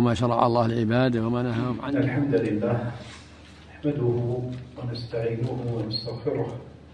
ما شرع الله لعباده وما نهاهم عنه. الحمد لله نحمده ونستعينه ونستغفره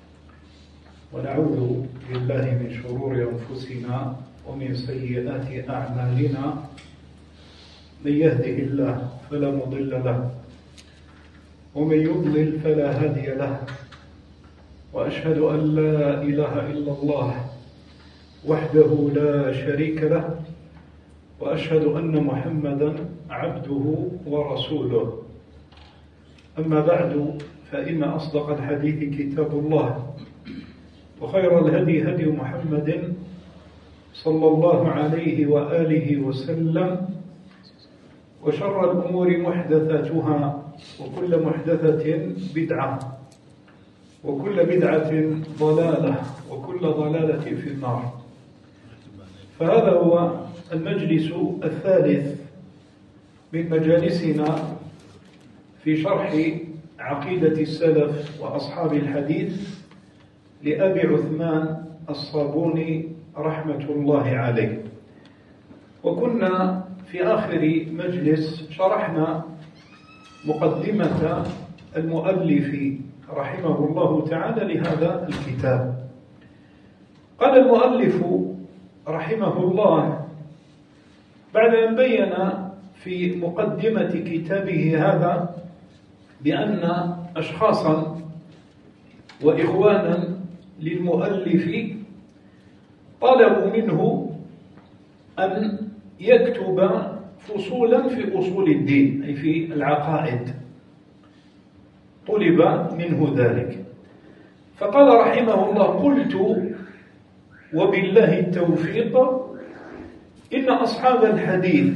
ونعوذ بالله من شرور أنفسنا ومن سيئات أعمالنا. من يهده الله فلا مضل له ومن يضلل فلا هادي له، وأشهد أن لا إله إلا الله وحده لا شريك له، وأشهد أن محمدا عبده ورسوله. أما بعد، فإن أصدق الحديث كتاب الله، وخير الهدي هدي محمد صلى الله عليه وآله وسلم، وشر الأمور محدثاتها، وكل محدثة بدعة، وكل بدعة ضلالة، وكل ضلالة في النار. فهذا هو المجلس الثالث من مجالسنا في شرح عقيدة السلف وأصحاب الحديث لأبي عثمان الصابوني رحمة الله عليه. وكنا في آخر مجلس شرحنا مقدمة المؤلف رحمه الله تعالى لهذا الكتاب. قال المؤلف رحمه الله بعد أن بين في مقدمة كتابه هذا بأن أشخاصا وإخوانا للمؤلف طلبوا منه أن يكتب فصولا في أصول الدين، أي في العقائد، طلب منه ذلك. فقال رحمه الله: قلت وبالله التوفيق إن أصحاب الحديث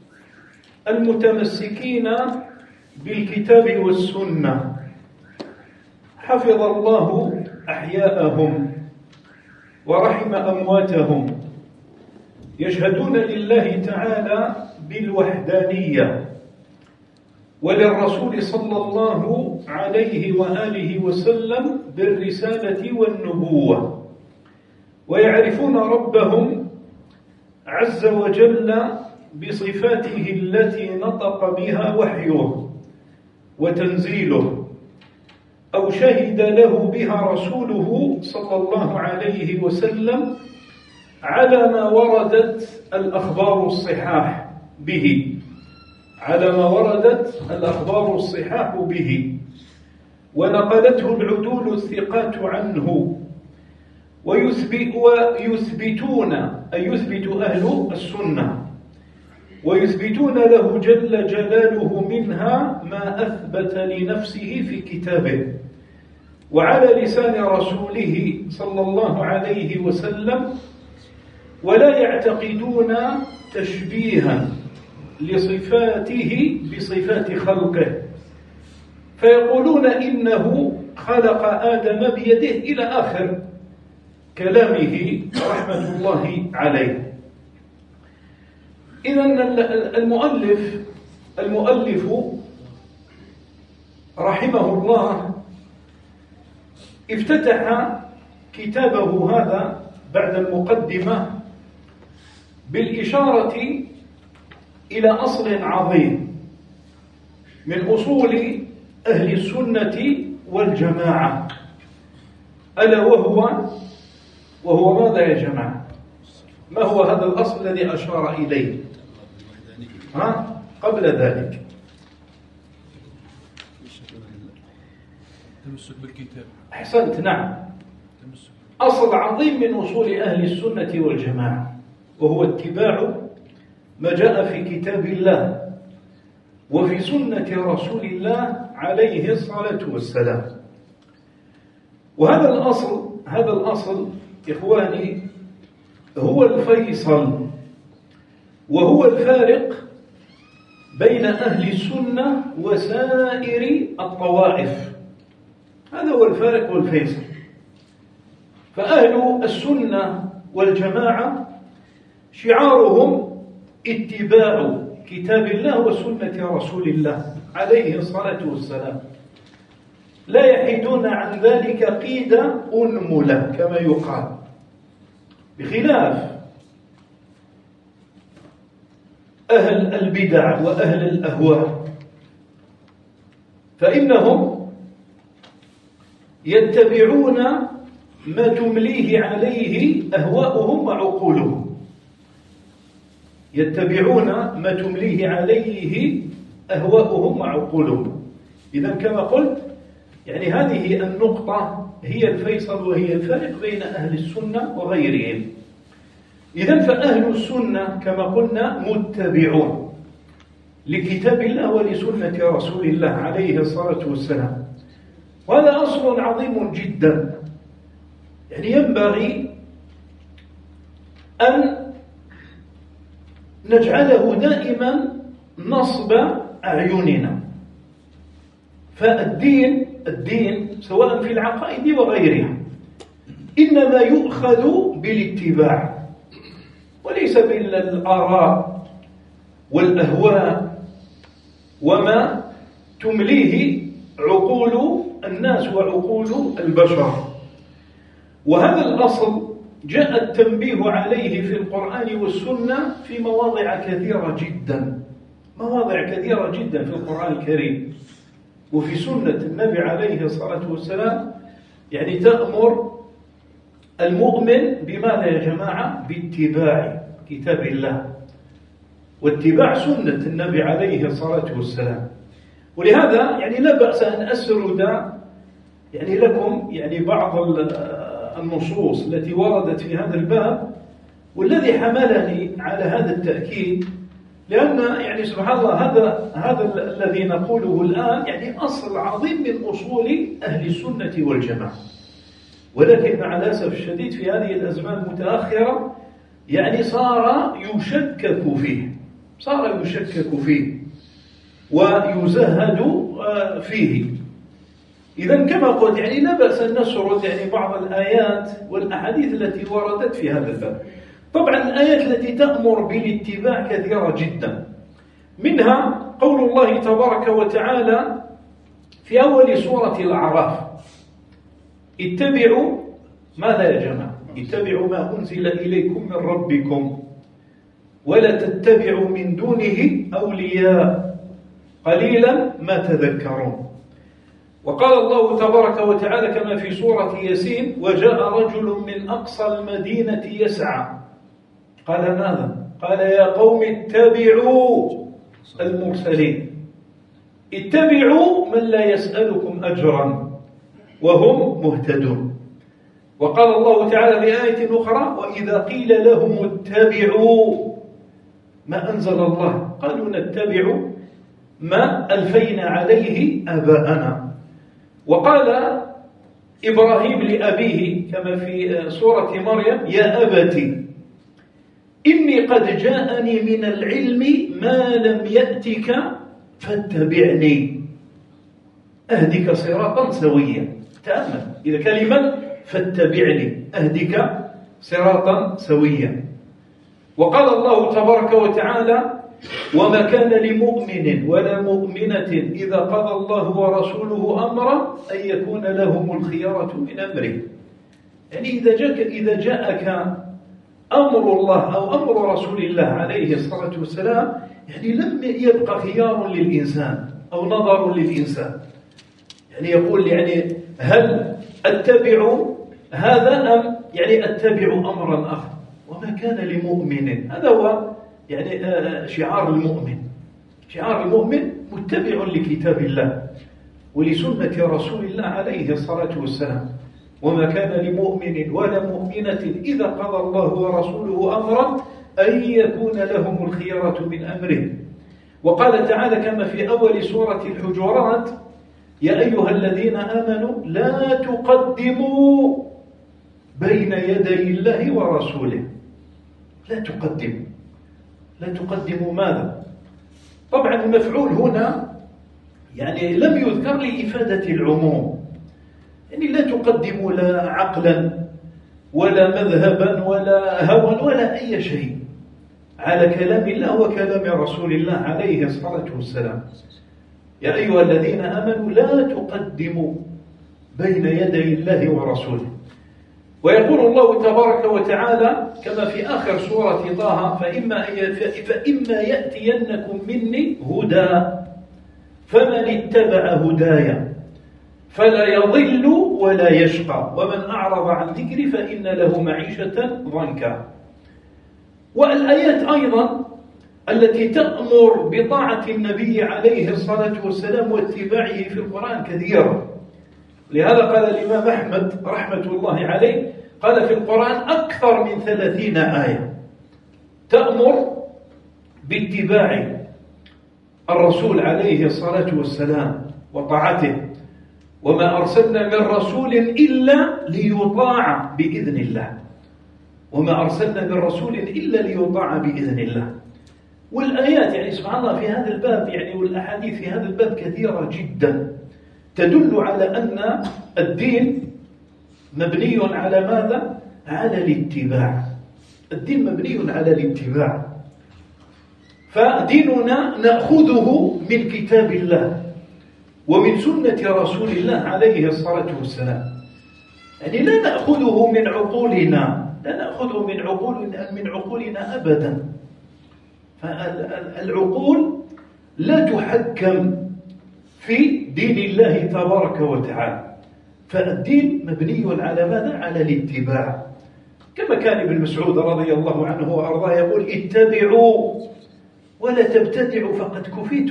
المتمسكين بالكتاب والسنة حفظ الله أحياءهم ورحم أمواتهم، يشهدون لله تعالى بالوحدانية وللرسول صلى الله عليه وآله وسلم بالرسالة والنبوة، ويعرفون ربهم عز وجل بصفاته التي نطق بها وحيه وتنزيله، أو شهد له بها رسوله صلى الله عليه وسلم على ما وردت الأخبار الصحاح به، على ما وردت الأخبار الصحاح به ونقلته العدول الثقات عنه، ويثبتون أي يثبت أهل السنة ويثبتون له جل جلاله منها ما أثبت لنفسه في كتابه وعلى لسان رسوله صلى الله عليه وسلم، ولا يعتقدون تشبيها لصفاته بصفات خلقه، فيقولون إنه خلق آدم بيده إلى آخر كلامه رحمة الله عليه. إذن المؤلف رحمه الله افتتح كتابه هذا بعد المقدمة بالإشارة إلى أصل عظيم من أصول أهل السنة والجماعة، ألا وهو ماذا يا جماعة؟ ما هو هذا الأصل الذي أشار إليه قبل ذلك؟ تمسك بالكتاب. أحسنت، نعم، أصل عظيم من أصول أهل السنة والجماعة، وهو اتباع ما جاء في كتاب الله وفي سنة رسول الله عليه الصلاة والسلام. وهذا الأصل إخواني هو الفيصل، وهو الفارق بين أهل السنة وسائر الطوائف. هذا هو الفارق والفيصل. فأهل السنة والجماعة شعارهم اتباع كتاب الله وسنة رسول الله عليه الصلاة والسلام، لا يحيدون عن ذلك قيد أنملة كما يقال، بخلاف أهل البدع وأهل الأهواء، فإنهم يتبعون ما تمليه عليه أهواؤهم وعقولهم، يتبعون ما تمليه عليه أهواؤهم وعقولهم. إذن كما قلت يعني هذه النقطة هي الفيصل وهي الفارق بين أهل السنة وغيرهم. إذن فأهل السنة كما قلنا متبعون لكتاب الله ولسنة رسول الله عليه الصلاة والسلام، وهذا أصل عظيم جدا. يعني ينبغي أن نجعله دائما نصب أعيننا. فالدين سواء في العقائد وغيرها إنما يؤخذ بالاتباع وليس بالآراء والأهواء وما تمليه عقول الناس وعقول البشر. وهذا الأصل جاء التنبيه عليه في القرآن والسنة في مواضع كثيرة جدا، مواضع كثيرة جدا في القرآن الكريم وفي سنة النبي عليه الصلاة والسلام. يعني تأمر المؤمن بماذا يا جماعة؟ باتباع كتاب الله واتباع سنة النبي عليه الصلاة والسلام. ولهذا يعني لا بأس أن أسرد يعني لكم يعني بعض النصوص التي وردت في هذا الباب، والذي حملني على هذا التأكيد لأن يعني سبحان الله هذا الذي نقوله الآن يعني أصل عظيم من أصول أهل السنة والجماعة، ولكن مع الأسف الشديد في هذه الأزمان المتأخرة يعني صار يشكك فيه ويزهد فيه. إذن كما قلت يعني لا بأس أن نسرد يعني بعض الآيات والأحاديث التي وردت في هذا الباب. طبعا الآيات التي تأمر بالاتباع كثيرة جدا، منها قول الله تبارك وتعالى في أول سورة الأعراف: اتبعوا ماذا يا جماعة؟ اتبعوا ما أنزل إليكم من ربكم ولا تتبعوا من دونه أولياء قليلا ما تذكرون. وقال الله تبارك وتعالى كما في سورة ياسين: وجاء رجل من أقصى المدينة يسعى قال ماذا؟ قال يا قوم اتبعوا المرسلين، اتبعوا من لا يسألكم أجرا وهم مهتدون. وقال الله تعالى في آية أخرى: وإذا قيل لهم اتبعوا ما أنزل الله قالوا نتبع ما ألفينا عليه آباءنا. وقال إبراهيم لأبيه كما في سورة مريم: يا أبتي إني قد جاءني من العلم ما لم يأتك فاتبعني أهدك صراطا سويا. تأمل إذا كلمة فاتبعني أهدك صراطا سويا. وقال الله تبارك وتعالى: وما كان لمؤمن ولا مؤمنة إذا قضى الله ورسوله أمرا أن يكون لهم الخيارة من أمره. يعني إذا جاءك أمر الله أو أمر رسول الله عليه الصلاة والسلام يعني لم يبقى خيار للإنسان أو نظر للإنسان. يعني يقول يعني هل أتبع هذا أم يعني أتبع أمرا آخر؟ وما كان لمؤمن، هذا هو يعني شعار المؤمن. شعار المؤمن متبع لكتاب الله ولسنة رسول الله عليه الصلاة والسلام. وما كان لمؤمن ولا مؤمنة إذا قضى الله ورسوله أمرا أن يكون لهم الخيرة من أمره. وقال تعالى كما في أول سورة الحجرات: يا أيها الذين آمنوا لا تقدموا بين يدي الله ورسوله. لا تقدموا ماذا؟ طبعا المفعول هنا يعني لم يذكر لإفادة العموم، يعني لا تقدموا لا عقلا ولا مذهبا ولا هوى ولا أي شيء على كلام الله وكلام رسول الله عليه الصلاة والسلام. يا أيها الذين آمنوا لا تقدموا بين يدي الله ورسوله. ويقول الله تبارك وتعالى كما في آخر سورة طه: فإما يأتينكم مني هدى فمن اتبع هدايا فلا يضل ولا يشقى ومن أعرض عن ذكري فإن له معيشة ضنكا. والآيات أيضا التي تأمر بطاعة النبي عليه الصلاة والسلام واتباعه في القرآن كثيرة. لهذا قال الإمام أحمد رحمة الله عليه، قال في القرآن أكثر من 30 آية تأمر باتباع الرسول عليه الصلاة والسلام وطاعته، وما أرسلنا من رسول إلا ليطاع بإذن الله، وما أرسلنا من رسول إلا ليطاع بإذن الله. والآيات يعني سبحان الله في هذا الباب يعني والأحاديث في هذا الباب كثيرة جدا تدل على أن الدين مبني على ماذا؟ على الاتباع. الدين مبني على الاتباع. فديننا نأخذه من كتاب الله ومن سنة رسول الله عليه الصلاة والسلام. يعني لا نأخذه من عقولنا، لا نأخذه من عقولنا أبدا. فالعقول لا تحكم في دين الله تبارك وتعالى. فالدين مبني على ماذا؟ على الاتباع. كما كان ابن مسعود رضي الله عنه وأرضاه يقول: اتبعوا ولا تبتدعوا فقد كفيتم.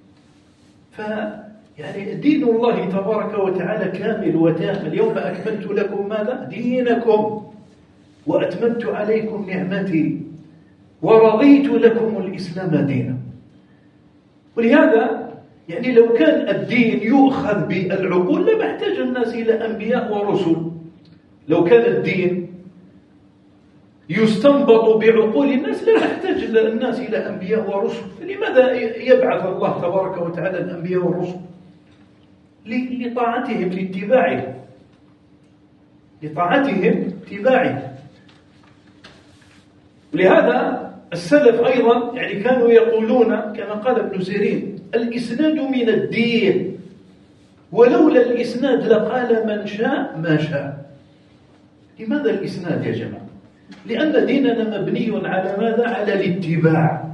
يعني دين الله تبارك وتعالى كامل وتام. اليوم أكملت لكم ماذا؟ دينكم وأتممت عليكم نعمتي ورضيت لكم الإسلام دينا. ولهذا يعني لو كان الدين يؤخذ بالعقول لما احتاج الناس إلى أنبياء ورسل. لو كان الدين يستنبط بعقول الناس لا يحتاج الناس إلى أنبياء ورسل. فلماذا يبعث الله تبارك وتعالى الأنبياء والرسل؟ لطاعتهم، لاتباعهم، لطاعتهم اتباعهم. ولهذا السلف أيضا يعني كانوا يقولون كما قال ابن سيرين: الإسناد من الدين ولولا الإسناد لقال من شاء ما شاء. لماذا الإسناد يا جماعة؟ لأن ديننا مبني على ماذا؟ على الاتباع.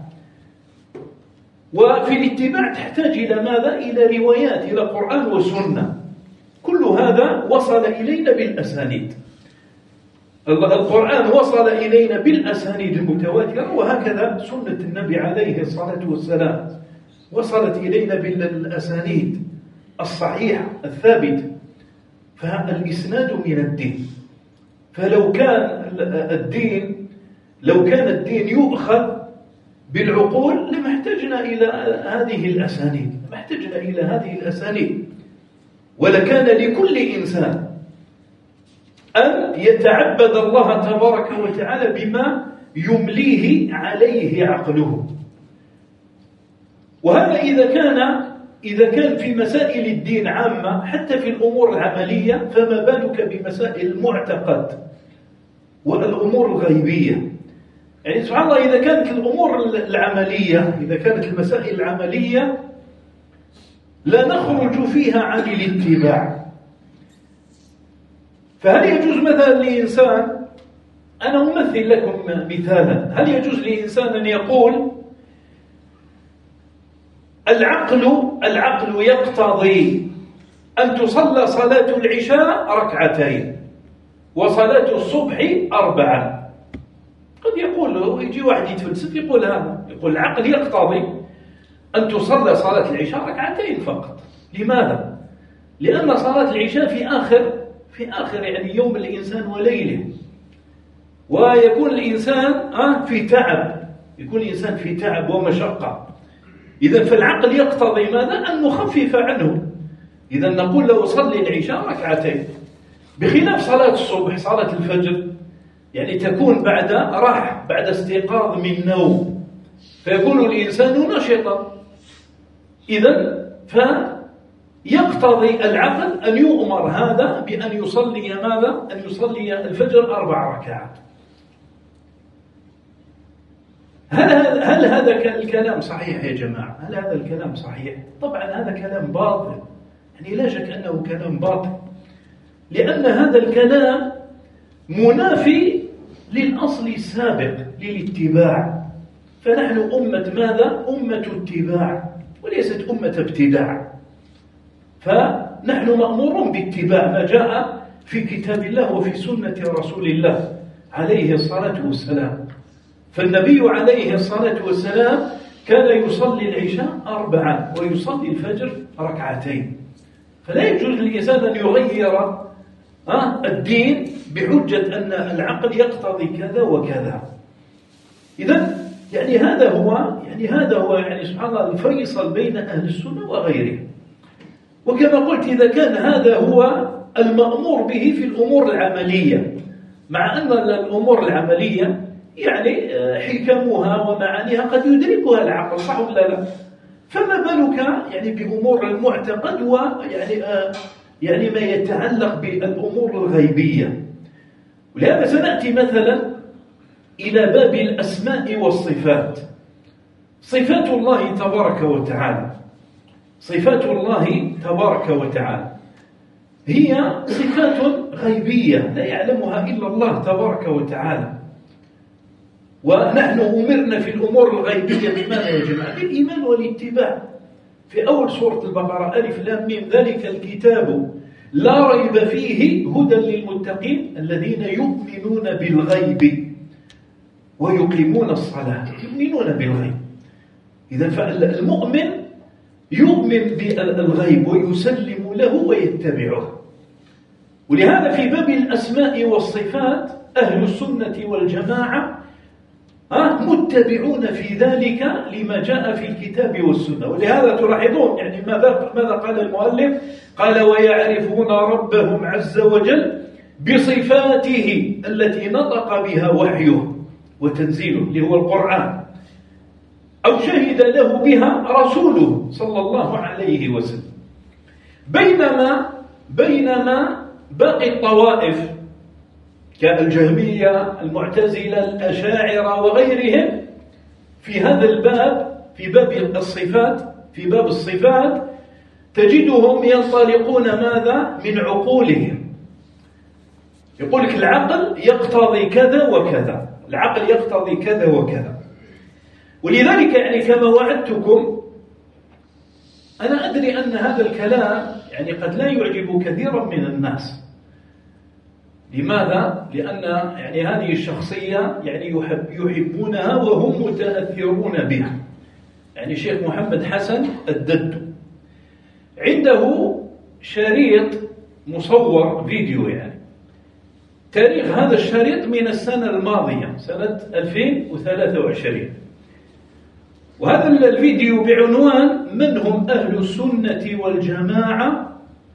وفي الاتباع تحتاج إلى ماذا؟ إلى روايات، إلى قرآن وسنة. كل هذا وصل إلينا بالأسانيد. القرآن وصل إلينا بالأسانيد المتواترة، وهكذا سنة النبي عليه الصلاة والسلام وصلت إلينا بالأسانيد الصحيحة الثابتة. فالإسناد من الدين. فلو كان الدين يؤخذ بالعقول لما احتجنا إلى هذه الأسانيد. ولكان لكل إنسان أن يتعبد الله تبارك وتعالى بما يمليه عليه عقله. وهذا إذا كان في مسائل الدين عامة، حتى في الأمور العملية فما بالك بمسائل المعتقد والأمور الغيبية. يعني سبحان الله إذا كانت الأمور العملية، إذا كانت المسائل العملية لا نخرج فيها عن الاتباع. فهل يجوز مثلا لإنسان، أنا أمثل لكم مثالا، هل يجوز لإنسان أن يقول العقل يقتضي أن تصلى صلاة العشاء 2 وصلاة الصبح 4؟ قد يقول، يجي واحد يتفلسف يقول هذا، يقول العقل يقتضي أن تصلى صلاة العشاء 2 فقط. لماذا؟ لأن صلاة العشاء في آخر يعني يوم الإنسان وليله، ويكون الإنسان يكون الإنسان في تعب ومشقة. إذا فالعقل يقتضي ماذا؟ أن نخفف عنه. إذا نقول له صلي العشاء 2، بخلاف صلاة الصبح، صلاة الفجر يعني تكون بعد راحة، بعد استيقاظ من نوم، فيكون الإنسان نشطا. إذا فيقتضي العقل أن يؤمر هذا بأن يصلي ماذا؟ أن يصلي الفجر 4 ركعات. هل هذا الكلام صحيح يا جماعة؟ هل هذا الكلام صحيح؟ طبعا هذا كلام باطل، يعني لا شك أنه كلام باطل، لأن هذا الكلام منافي للأصل السابق للاتباع. فنحن أمة ماذا؟ أمة اتباع وليست أمة ابتداع. فنحن مأمورون باتباع ما جاء في كتاب الله وفي سنة رسول الله عليه الصلاة والسلام. فالنبي عليه الصلاة والسلام كان يصلي العشاء 4 ويصلي الفجر 2. فلا يجوز للإنسان أن يغير الدين بحجة أن العقل يقتضي كذا وكذا. إذن يعني هذا هو سبحان الله الفيصل بين أهل السنة وغيره. وكما قلت إذا كان هذا هو المأمور به في الأمور العملية، مع أن الأمور العملية يعني حكمها ومعانيها قد يدركها العقل، صح ولا لا؟ فما بالك يعني بأمور المعتقد ويعني ما يتعلق بالأمور الغيبية. ولهذا سنأتي مثلا إلى باب الأسماء والصفات. صفات الله تبارك وتعالى، صفات الله تبارك وتعالى هي صفات غيبية لا يعلمها إلا الله تبارك وتعالى. ونحن أمرنا في الأمور الغيبية بماذا يا جماعة؟ بالإيمان والاتباع. في أول سورة البقرة ألف لام ميم ذلك الكتاب لا ريب فيه هدى للمتقين الذين يؤمنون بالغيب ويقيمون الصلاة. يؤمنون بالغيب. إذا فالمؤمن يؤمن بالغيب ويسلم له ويتبعه. ولهذا في باب الأسماء والصفات أهل السنة والجماعة متبعون في ذلك لما جاء في الكتاب والسنة. ولهذا تلاحظون يعني ماذا قال المؤلف؟ قال ويعرفون ربهم عز وجل بصفاته التي نطق بها وحيه وتنزيله اللي هو القرآن، أو شهد له بها رسوله صلى الله عليه وسلم. بينما باقي الطوائف كالجهمية المعتزلة الأشاعرة وغيرهم في هذا الباب في باب الصفات تجدهم ينطلقون ماذا؟ من عقولهم. يقول لك العقل يقتضي كذا وكذا، العقل يقتضي كذا وكذا. ولذلك يعني كما وعدتكم أنا أدري أن هذا الكلام يعني قد لا يعجب كثيرا من الناس. لماذا؟ لأن يعني هذه الشخصية يعني يحبونها وهم متأثرون بها. يعني شيخ محمد حسن الدد عنده شريط مصور فيديو، يعني تاريخ هذا الشريط من السنة الماضية سنة 2023. وهذا الفيديو بعنوان من هم أهل السنة والجماعة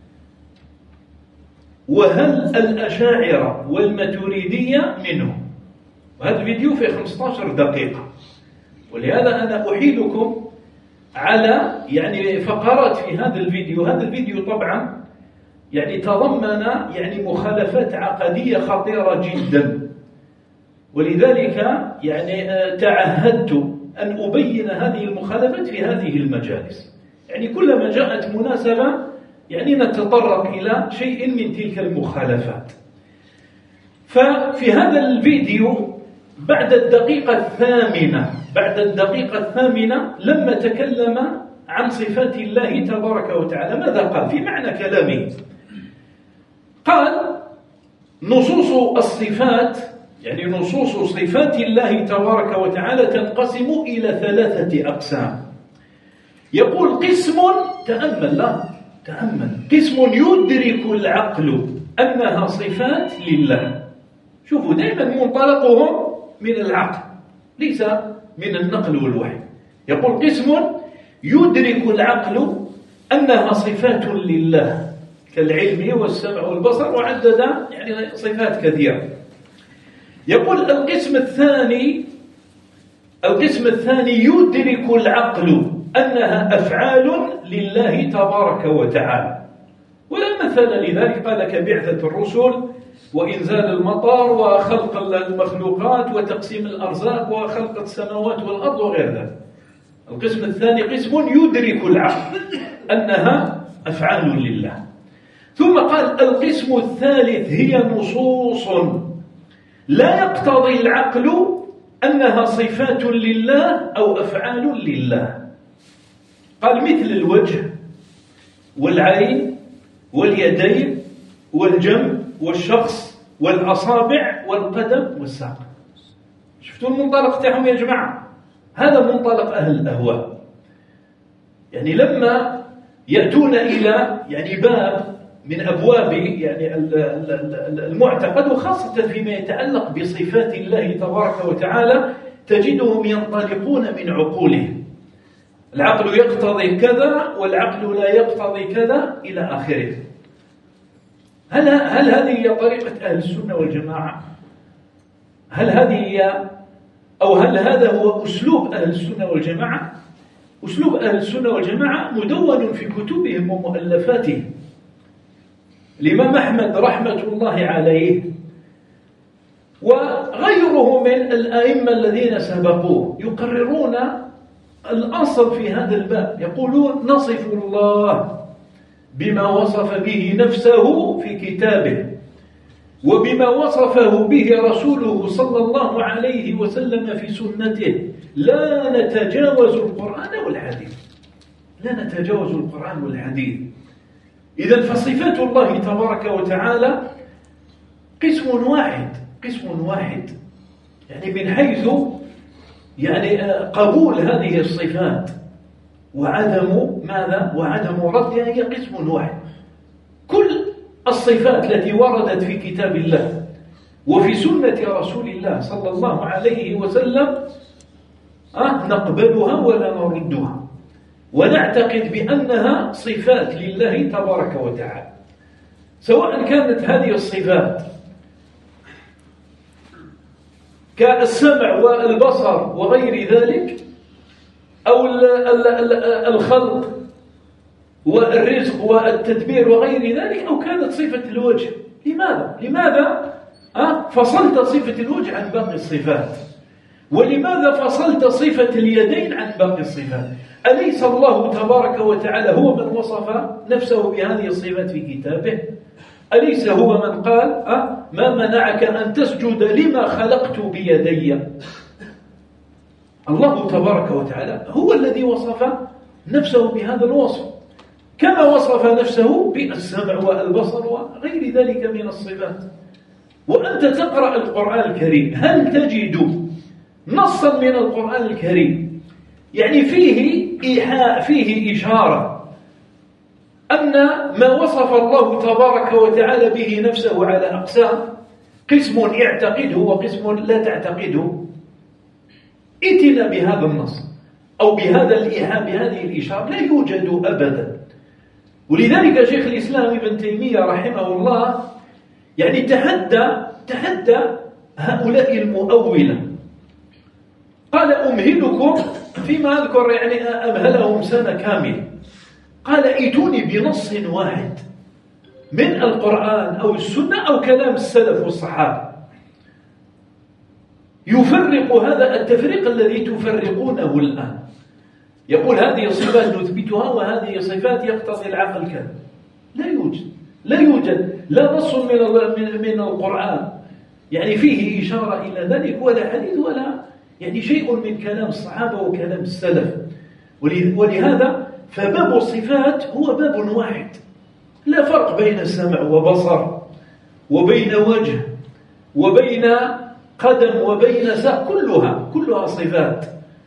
وهل الأشاعرة والماتريدية منهم. وهذا الفيديو في 15 دقيقة. ولهذا أنا أحيلكم على يعني فقرات في هذا الفيديو. هذا الفيديو طبعا يعني تضمن يعني مخالفات عقدية خطيرة جدا، ولذلك يعني تعهدت أن أبين هذه المخالفات في هذه المجالس. يعني كلما جاءت مناسبة يعني نتطرق إلى شيء من تلك المخالفات. ففي هذا الفيديو بعد الدقيقة الثامنة لما تكلم عن صفات الله تبارك وتعالى ماذا قال في معنى كلامه؟ قال نصوص الصفات يعني نصوص صفات الله تبارك وتعالى تنقسم إلى 3 أقسام. يقول قسم تأمل قسم يدرك العقل أنها صفات لله. شوفوا دائما منطلقهم من العقل ليس من النقل والوحي. يقول قسم يدرك العقل أنها صفات لله كالعلم والسمع والبصر، وعدد يعني صفات كثيرة. يقول القسم الثاني يدرك العقل أنها أفعال لله تبارك وتعالى. ولا مثل لذلك قال كبعثة الرسل وإنزال المطر وخلق المخلوقات وتقسيم الأرزاق وخلق السماوات والأرض وغير ذلك. القسم الثاني قسم يدرك العقل أنها أفعال لله. ثم قال القسم الثالث هي نصوص لا يقتضي العقل أنها صفات لله أو أفعال لله. قال مثل الوجه والعين واليدين والجنب والشخص والأصابع والقدم والساق. شفتوا المنطلق تاعهم يا جماعة؟ هذا منطلق أهل الأهواء. يعني لما يأتون إلى باب من أبواب المعتقد، وخاصة فيما يتعلق بصفات الله تبارك وتعالى، تجدهم ينطلقون من عقولهم. العقل يقتضي كذا والعقل لا يقتضي كذا إلى آخره. هل هذه هي طريقة أهل السنة والجماعة؟ هل هذا هو أسلوب أهل السنة والجماعة؟ أسلوب أهل السنة والجماعة مدون في كتبهم ومؤلفاتهم. الإمام أحمد رحمة الله عليه وغيره من الأئمة الذين سبقوه يقررون الأصل في هذا الباب، يقولون نصف الله بما وصف به نفسه في كتابه وبما وصفه به رسوله صلى الله عليه وسلم في سنته، لا نتجاوز القرآن والحديث. لا نتجاوز القرآن والحديث. إذن فصفات الله تبارك وتعالى قسم واحد، من حيث قبول هذه الصفات وعدم ردها هي قسم واحد. كل الصفات التي وردت في كتاب الله وفي سنة رسول الله صلى الله عليه وسلم نقبلها ولا نردها، ونعتقد بأنها صفات لله تبارك وتعالى، سواء كانت هذه الصفات كالسمع والبصر وغير ذلك، أو الخلق والرزق والتدبير وغير ذلك، أو كانت صفة الوجه. لماذا فصلت صفة الوجه عن باقي الصفات؟ ولماذا فصلت صفة اليدين عن باقي الصفات؟ أليس الله تبارك وتعالى هو من وصف نفسه بهذه الصفات في كتابه؟ أليس هو من قال ما منعك أن تسجد لما خلقت بيدي؟ الله تبارك وتعالى هو الذي وصف نفسه بهذا الوصف، كما وصف نفسه بالسمع والبصر وغير ذلك من الصفات. وأنت تقرأ القرآن الكريم، هل تجد نصا من القرآن الكريم فيه إيحاء، فيه إشارة أن ما وصف الله تبارك وتعالى به نفسه على أقسام، قسم يعتقده وقسم لا تعتقده؟ ائتنا بهذا النص أو بهذا الإيحاء، بهذه الإشارة. لا يوجد أبدا. ولذلك شيخ الإسلام ابن تيمية رحمه الله تحدى هؤلاء المؤولة. قال أمهلكم فيما أذكر، أمهلهم سنة كاملة. قال ائتوني بنص واحد من القرآن أو السنة أو كلام السلف والصحابة يفرق هذا التفريق الذي تفرقونه الآن. يقول هذه صفات نثبتها وهذه صفات يقتضي العقل كذا. لا يوجد لا نص من القرآن فيه إشارة إلى ذلك، ولا حديث، ولا شيء من كلام الصحابة وكلام السلف. ولهذا فباب الصفات هو باب واحد، لا فرق بين سمع وبصر وبين وجه وبين قدم وبين ساق، كلها صفات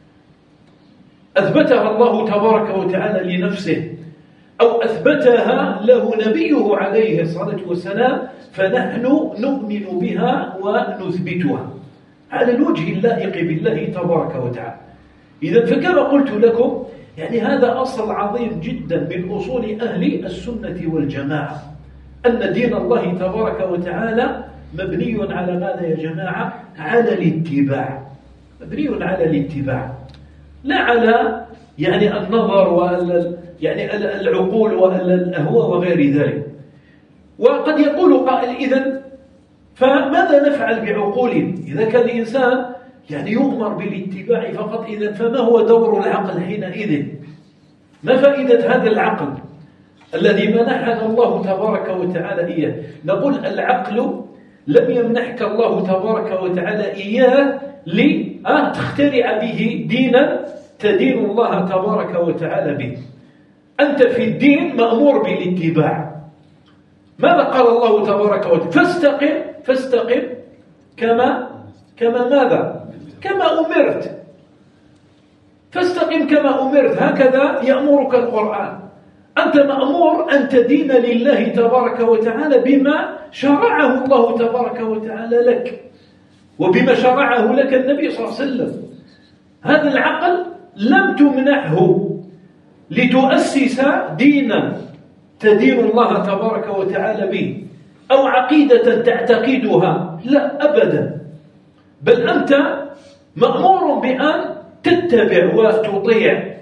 أثبتها الله تبارك وتعالى لنفسه أو أثبتها له نبيه عليه الصلاة والسلام، فنحن نؤمن بها ونثبتها على الوجه اللائق بالله تبارك وتعالى. إذا فكما قلت لكم هذا أصل عظيم جدا من أصول أهل السنة والجماعة، أن دين الله تبارك وتعالى مبني على ماذا يا جماعة؟ على الاتباع. مبني على الاتباع، لا على النظر العقول والأهواء وغير ذلك. وقد يقول قائل إذن فماذا نفعل بعقولنا؟ إذا كان الإنسان يؤمر بالاتباع فقط، إذن فما هو دور العقل حينئذ؟ ما فائدة هذا العقل الذي منحنا الله تبارك وتعالى إياه؟ نقول العقل لم يمنحك الله تبارك وتعالى إياه لتخترع به دينا تدين الله تبارك وتعالى به. أنت في الدين مأمور بالاتباع. ماذا قال الله تبارك وتعالى؟ فاستقم كما ماذا؟ كما أمرت. فاستقم كما أمرت، هكذا يأمرك القرآن. أنت مأمور أن تدين لله تبارك وتعالى بما شرعه الله تبارك وتعالى لك، وبما شرعه لك النبي صلى الله عليه وسلم. هذا العقل لم تمنحه لتؤسس دينا تدين الله تبارك وتعالى به، أو عقيدة تعتقدها، لا أبدا، بل أنت مأمور بأن تتبع وتطيع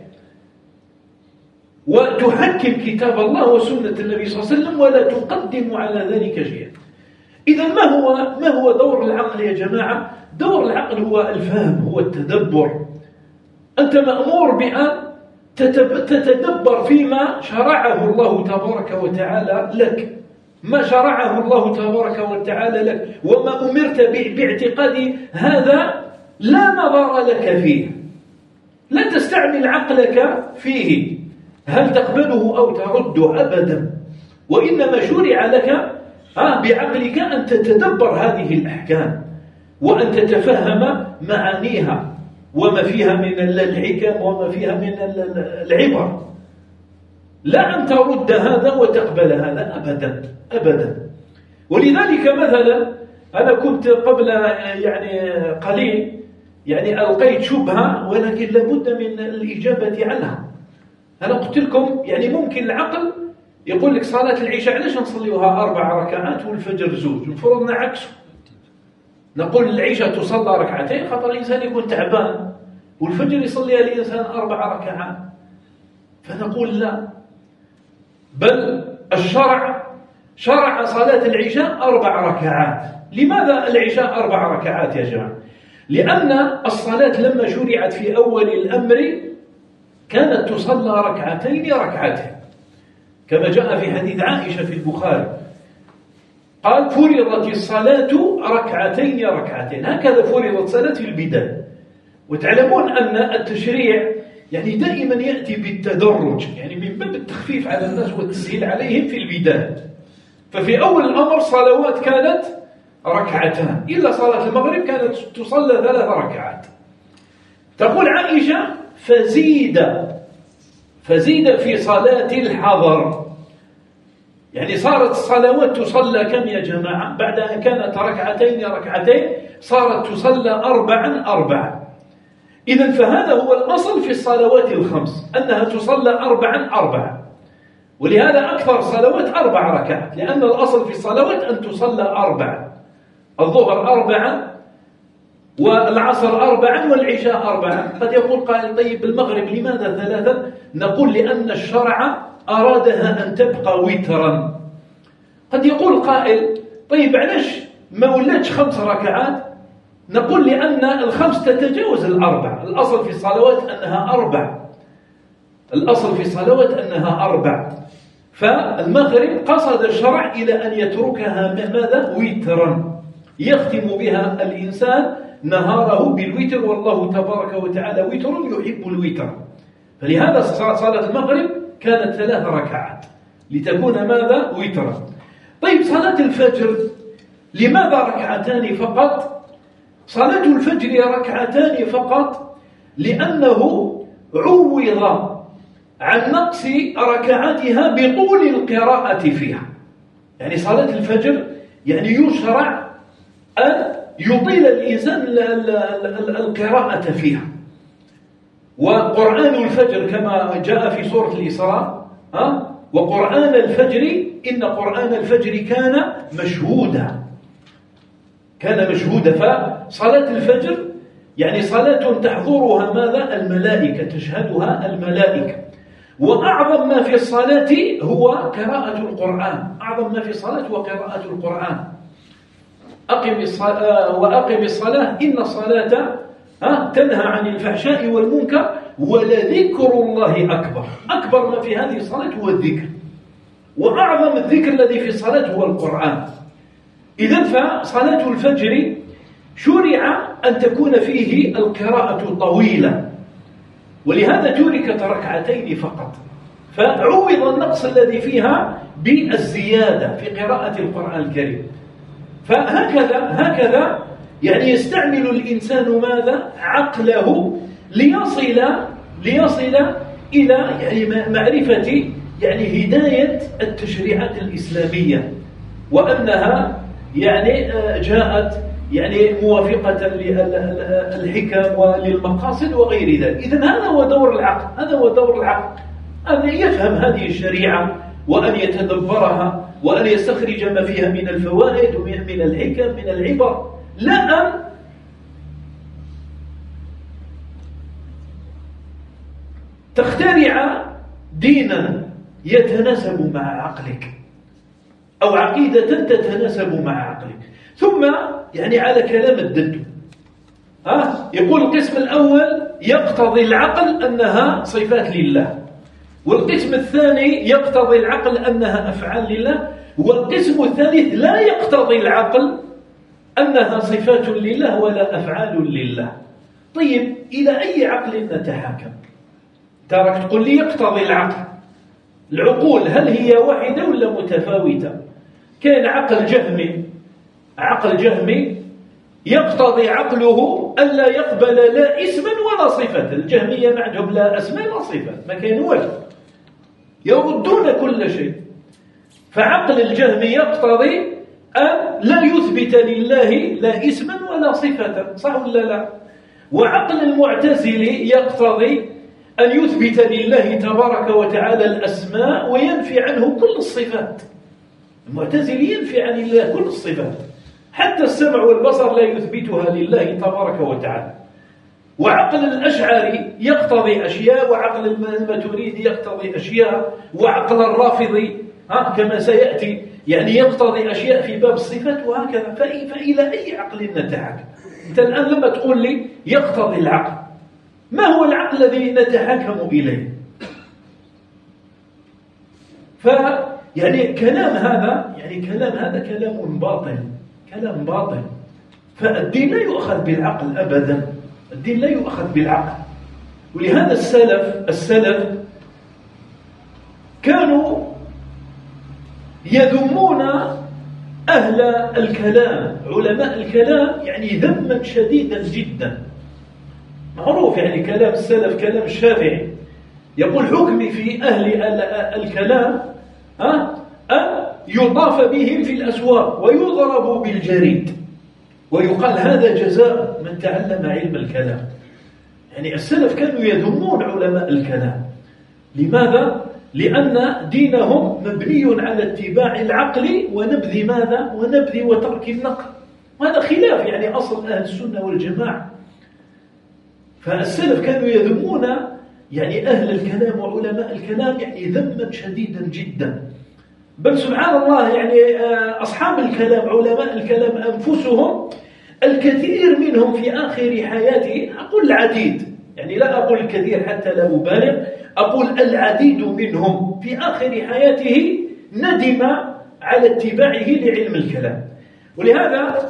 وتحكم كتاب الله وسنة النبي صلى الله عليه وسلم، ولا تقدم على ذلك شيئا. إذا ما هو دور العقل يا جماعة؟ دور العقل هو الفهم، هو التدبر. أنت مأمور بأن تتدبر فيما شرعه الله تبارك وتعالى لك، ما شرعه الله تبارك وتعالى لك، وما أمرت باعتقاد هذا لا نظر لك فيه، لا تستعمل عقلك فيه، هل تقبله أو ترده؟ أبدا. وإنما شرع لك بعقلك أن تتدبر هذه الأحكام، وأن تتفهم معانيها وما فيها من الحكم وما فيها من العبر، لا أن ترد هذا وتقبل هذا أبدا أبدا. ولذلك مثلا أنا كنت قبل قليل ألقيت شبهة، ولكن لابد من الإجابة عنها. أنا قلت لكم ممكن العقل يقول لك صلاة العشاء علاش نصليوها 4 ركعات والفجر 2؟ المفروض نعكسه، نقول العشاء تصلى 2 ركعتين خاطر الإنسان يكون تعبان، والفجر يصليها الإنسان 4 ركعات. فنقول لا، بل الشرع شرع صلاة العشاء 4 ركعات. لماذا العشاء 4 ركعات يا جماعة؟ لأن الصلاة لما شرعت في أول الأمر كانت تصلى 2 ركعتين، كما جاء في حديث عائشة في البخاري، قال فرضت الصلاة 2 ركعتين، هكذا فرضت صلاة في البداية. وتعلمون أن التشريع دائما يأتي بالتدرج، من باب التخفيف على الناس والتسهيل عليهم في البداية. ففي أول الأمر صلوات كانت 2 إلا صلاة المغرب كانت تصلى 3 ركعات. تقول عائشة فزيد في صلاة الحضر، صارت الصلوات تصلى كم يا جماعة؟ بعد أن كانت 2 صارت تصلى 4. إذن فهذا هو الأصل في الصلوات الخمس، أنها تصلى 4. ولهذا أكثر صلوات 4 ركعات، لأن الأصل في الصلوات أن تصلى 4، الظهر 4 والعصر 4 والعشاء 4. قد يقول قائل طيب المغرب لماذا 3؟ نقول لأن الشرع أرادها أن تبقى وترا. قد يقول قائل طيب علاش ما ولاتش 5 ركعات؟ نقول لأن الخمس تتجاوز 4. الأصل في الصلوات أنها 4، الأصل في الصلوات أنها 4. فالمغرب قصد الشرع إلى أن يتركها ماذا؟ وترا، يختم بها الإنسان نهاره بالوتر، والله تبارك وتعالى وتر يحب الوتر. فلهذا صلاة المغرب كانت 3 ركعات لتكون ماذا؟ وترا. طيب صلاة الفجر لماذا 2 فقط؟ صلاة الفجر 2 فقط لأنه عوض عن نقص ركعاتها بطول القراءة فيها. صلاة الفجر يشرع أن يطيل الإنسان القراءة فيها. وقرآن الفجر كما جاء في سورة الإسراء، وقرآن الفجر إن قرآن الفجر كان مشهودا. فصلاة الفجر صلاة تحضرها ماذا؟ الملائكة، تشهدها الملائكة. وأعظم ما في الصلاة هو قراءة القرآن، أعظم ما في الصلاة هو قراءة القرآن. وأقم الصلاة إن الصلاة تنهى عن الفحشاء والمنكر ولذكر الله أكبر. أكبر ما في هذه الصلاة هو الذكر، وأعظم الذكر الذي في الصلاة هو القرآن. إذن فصلاة الفجر شرع أن تكون فيه القراءة طويلة، ولهذا تركت ركعتين فقط، فعوض النقص الذي فيها بالزيادة في قراءة القرآن الكريم. فهكذا يعني يستعمل الإنسان ماذا؟ عقله ليصل إلى يعني معرفة يعني هداية التشريعات الإسلامية، وأنها يعني جاءت يعني موافقة للحكم وللمقاصد وغير ذلك. إذن هذا هو دور العقل، أن يفهم هذه الشريعة وأن يتدبرها وأن يستخرج ما فيها من الفوائد ومن الحكم من العبر، لا أن تخترع دينا يتناسب مع عقلك أو عقيدة تتناسب مع عقلك. ثم يعني على كلام الدد يقول القسم الأول يقتضي العقل أنها صفات لله، والقسم الثاني يقتضي العقل أنها أفعال لله، والقسم الثالث لا يقتضي العقل أنها صفات لله ولا أفعال لله. طيب إلى أي عقل نتحاكم؟ ترك تقول لي يقتضي العقل. العقول هل هي واحدة ولا متفاوتة؟ كان عقل جهمي يقتضي عقله ألا يقبل لا اسما ولا صفة. الجهمية ما عندهم لا أسماء ولا صفات، ما كان والو، يردون كل شيء. فعقل الجهمي يقتضي أن لا يثبت لله لا اسما ولا صفة، صح ولا لا؟ وعقل المعتزلي يقتضي أن يثبت لله تبارك وتعالى الأسماء وينفي عنه كل الصفات. المعتزلي ينفي عن الله كل الصفات، حتى السمع والبصر لا يثبتها لله تبارك وتعالى. وعقل الأشعري يقتضي أشياء، وعقل الماتريدي يقتضي أشياء، وعقل الرافضي كما سيأتي يعني يقتضي أشياء في باب الصفات، وهكذا. فإلى أي عقل نتحاكم؟ أنت الآن لما تقول لي يقتضي العقل، ما هو العقل الذي نتحاكم إليه؟ يعني كلام هذا كلام باطل. فالدين لا يؤخذ بالعقل أبدا، الدين لا يؤخذ بالعقل. ولهذا السلف كانوا يذمون أهل الكلام، علماء الكلام، يعني ذما شديدا جدا. معروف يعني كلام السلف، كلام الشافعي يقول حكمي في أهل الكلام أن يطاف بهم في الأسواق ويضربوا بالجريد ويقال هذا جزاء من تعلم علم الكلام. يعني السلف كانوا يذمون علماء الكلام. لماذا؟ لأن دينهم مبني على اتباع العقل ونبذ ماذا؟ ونبذ وترك النقل، وهذا خلاف يعني أصل أهل السنة والجماعة. فالسلف كانوا يذمون يعني أهل الكلام وعلماء الكلام يعني ذما شديدا جدا. بل سبحان الله يعني أصحاب الكلام علماء الكلام أنفسهم الكثير منهم في آخر حياته، أقول العديد يعني لا أقول الكثير حتى لا أبالغ، أقول العديد منهم في آخر حياته ندم على اتباعه لعلم الكلام. ولهذا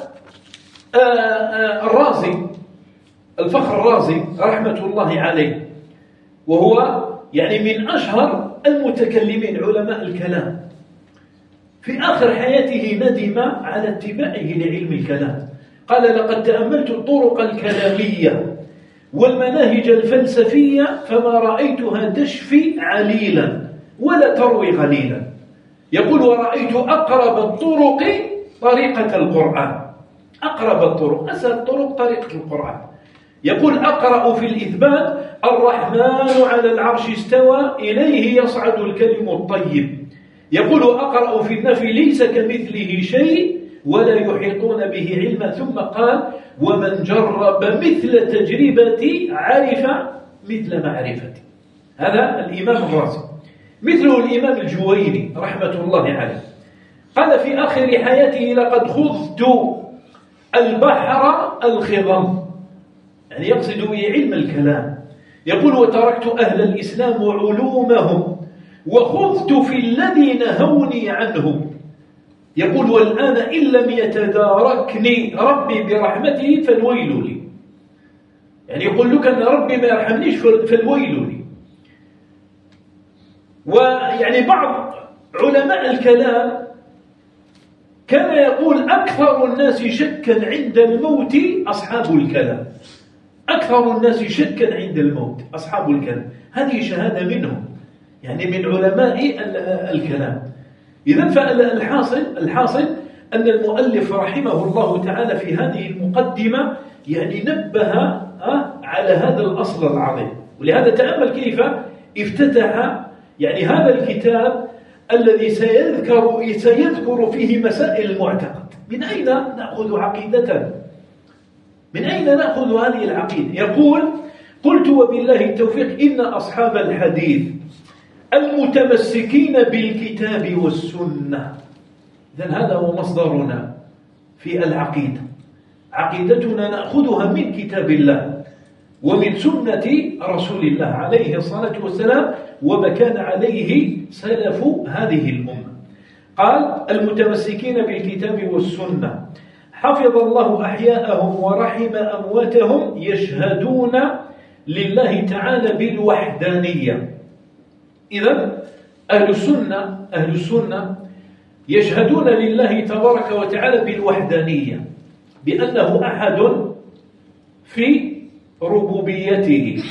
الفخر الرازي رحمة الله عليه، وهو يعني من أشهر المتكلمين علماء الكلام، في آخر حياته ندم على اتباعه لعلم الكلام. قال لقد تأملت الطرق الكلامية والمناهج الفلسفية فما رأيتها تشفي عليلا ولا تروي غليلا. يقول ورأيت أقرب الطرق طريقة القرآن، أقرب الطرق أسهل الطرق طريقة القرآن. يقول أقرأ في الإثبات الرحمن على العرش استوى إليه يصعد الكلم الطيب. يقول أقرأ في النفي ليس كمثله شيء ولا يحيطون به علما. ثم قال ومن جرب مثل تجربتي عرف مثل معرفتي. هذا الإمام الرازي. مثله الإمام الجويني رحمة الله عليه قال في آخر حياته لقد خضت البحر الخضم، يعني يقصد به علم الكلام. يقول وتركت أهل الإسلام وعلومهم وخضت في الذي نهوني عنه. يقول والآن إن لم يتداركني ربي برحمته فالويل لي. يعني يقول لك أن ربي ما يرحمنيش فالويل لي. ويعني بعض علماء الكلام كان يقول أكثر الناس شكا عند الموت أصحاب الكلام. أكثر الناس شكا عند الموت أصحاب الكلام. هذه شهادة منهم، يعني من علماء الكلام. إذن فالحاصل أن المؤلف رحمه الله تعالى في هذه المقدمة يعني نبه على هذا الأصل العظيم. ولهذا تأمل كيف افتتح يعني هذا الكتاب الذي سيذكر فيه مسائل المعتقد. من أين نأخذ عقيدتنا؟ من أين نأخذ هذه العقيدة؟ يقول قلت وبالله التوفيق إن أصحاب الحديث المتمسكين بالكتاب والسنة. إذن هذا هو مصدرنا في العقيدة. عقيدتنا نأخذها من كتاب الله ومن سنة رسول الله عليه الصلاة والسلام وما كان عليه سلف هذه الأمة. قال المتمسكين بالكتاب والسنة حفظ الله أحياءهم ورحم أمواتهم يشهدون لله تعالى بالوحدانية. إذن أهل السنة يشهدون لله تبارك وتعالى بالوحدانية، بأنه أحد في ربوبيته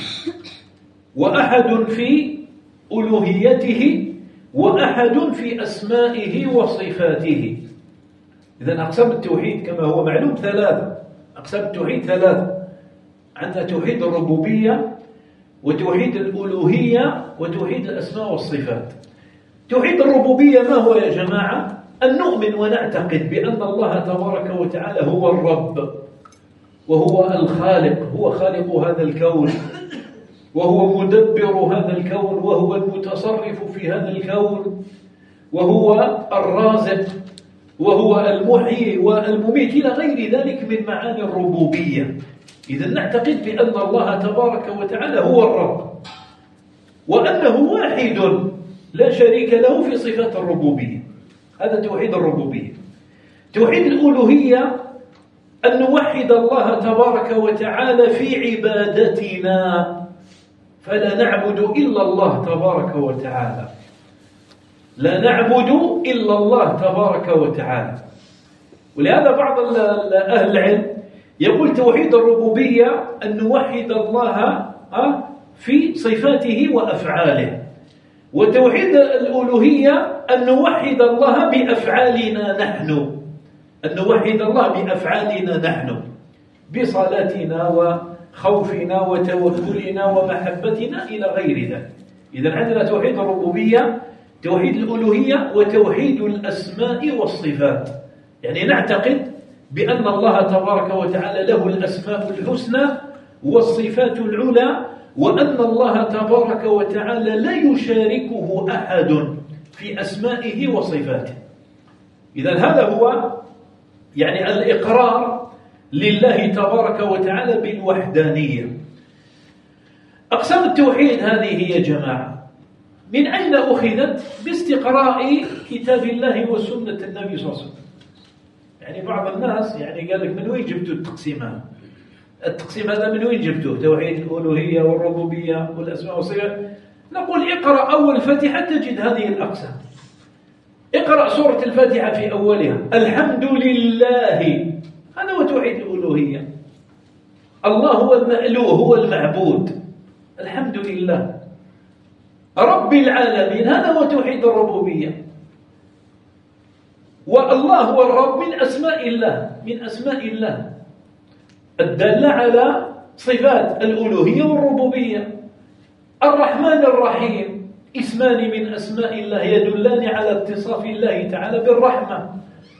وأحد في ألوهيته وأحد في أسمائه وصفاته. إذن أقسام التوحيد كما هو معلوم ثلاثة. أقسام التوحيد ثلاثة: عندنا توحيد الربوبية وتوحيد الألوهية وتوحيد الأسماء والصفات. توحيد الربوبية ما هو يا جماعة؟ أن نؤمن ونعتقد بأن الله تبارك وتعالى هو الرب وهو الخالق، هو خالق هذا الكون وهو مدبر هذا الكون وهو المتصرف في هذا الكون وهو الرازق وهو المحيي والمميت إلى غير ذلك من معاني الربوبية. إذن نعتقد بأن الله تبارك وتعالى هو الرب وأنه واحد لا شريك له في صفات الربوبية. هذا توحيد الربوبية. توحيد الألوهية أن نوحد الله تبارك وتعالى في عبادتنا، فلا نعبد إلا الله تبارك وتعالى، لا نعبد إلا الله تبارك وتعالى. ولهذا بعض أهل العلم يقول توحيد الربوبية أن نوحد الله في صفاته وأفعاله، وتوحيد الألوهية أن نوحد الله بأفعالنا نحن، أن نوحد الله بأفعالنا نحن، بصلاتنا وخوفنا وتوكلنا ومحبتنا إلى غير ذلك. إذن عندنا توحيد الربوبية، توحيد الألوهية، وتوحيد الأسماء والصفات. يعني نعتقد بأن الله تبارك وتعالى له الأسماء الحسنى والصفات العلى، وأن الله تبارك وتعالى لا يشاركه أحد في أسمائه وصفاته. إذن هذا هو يعني الإقرار لله تبارك وتعالى بالوحدانية. أقسام التوحيد هذه يا جماعة من أين أخذت؟ باستقراء كتاب الله وسنة النبي صلى الله عليه وسلم. يعني بعض الناس يعني قال لك من وين جبتوا التقسيم هذا؟ التقسيم هذا من وين جبتوه؟ توحيد الألوهية والربوبية والأسماء والصفات. نقول اقرأ أول الفاتحة تجد هذه الأقسام. اقرأ سورة الفاتحة في أولها الحمد لله، هذا هو توحيد الألوهية. الله هو المألوه هو المعبود، الحمد لله رب العالمين، هذا هو توحيد الربوبية. والله هو الرب من أسماء الله، من أسماء الله الدالة على صفات الألوهية والربوبية. الرحمن الرحيم اسمان من أسماء الله يدلان على اتصاف الله تعالى بالرحمة.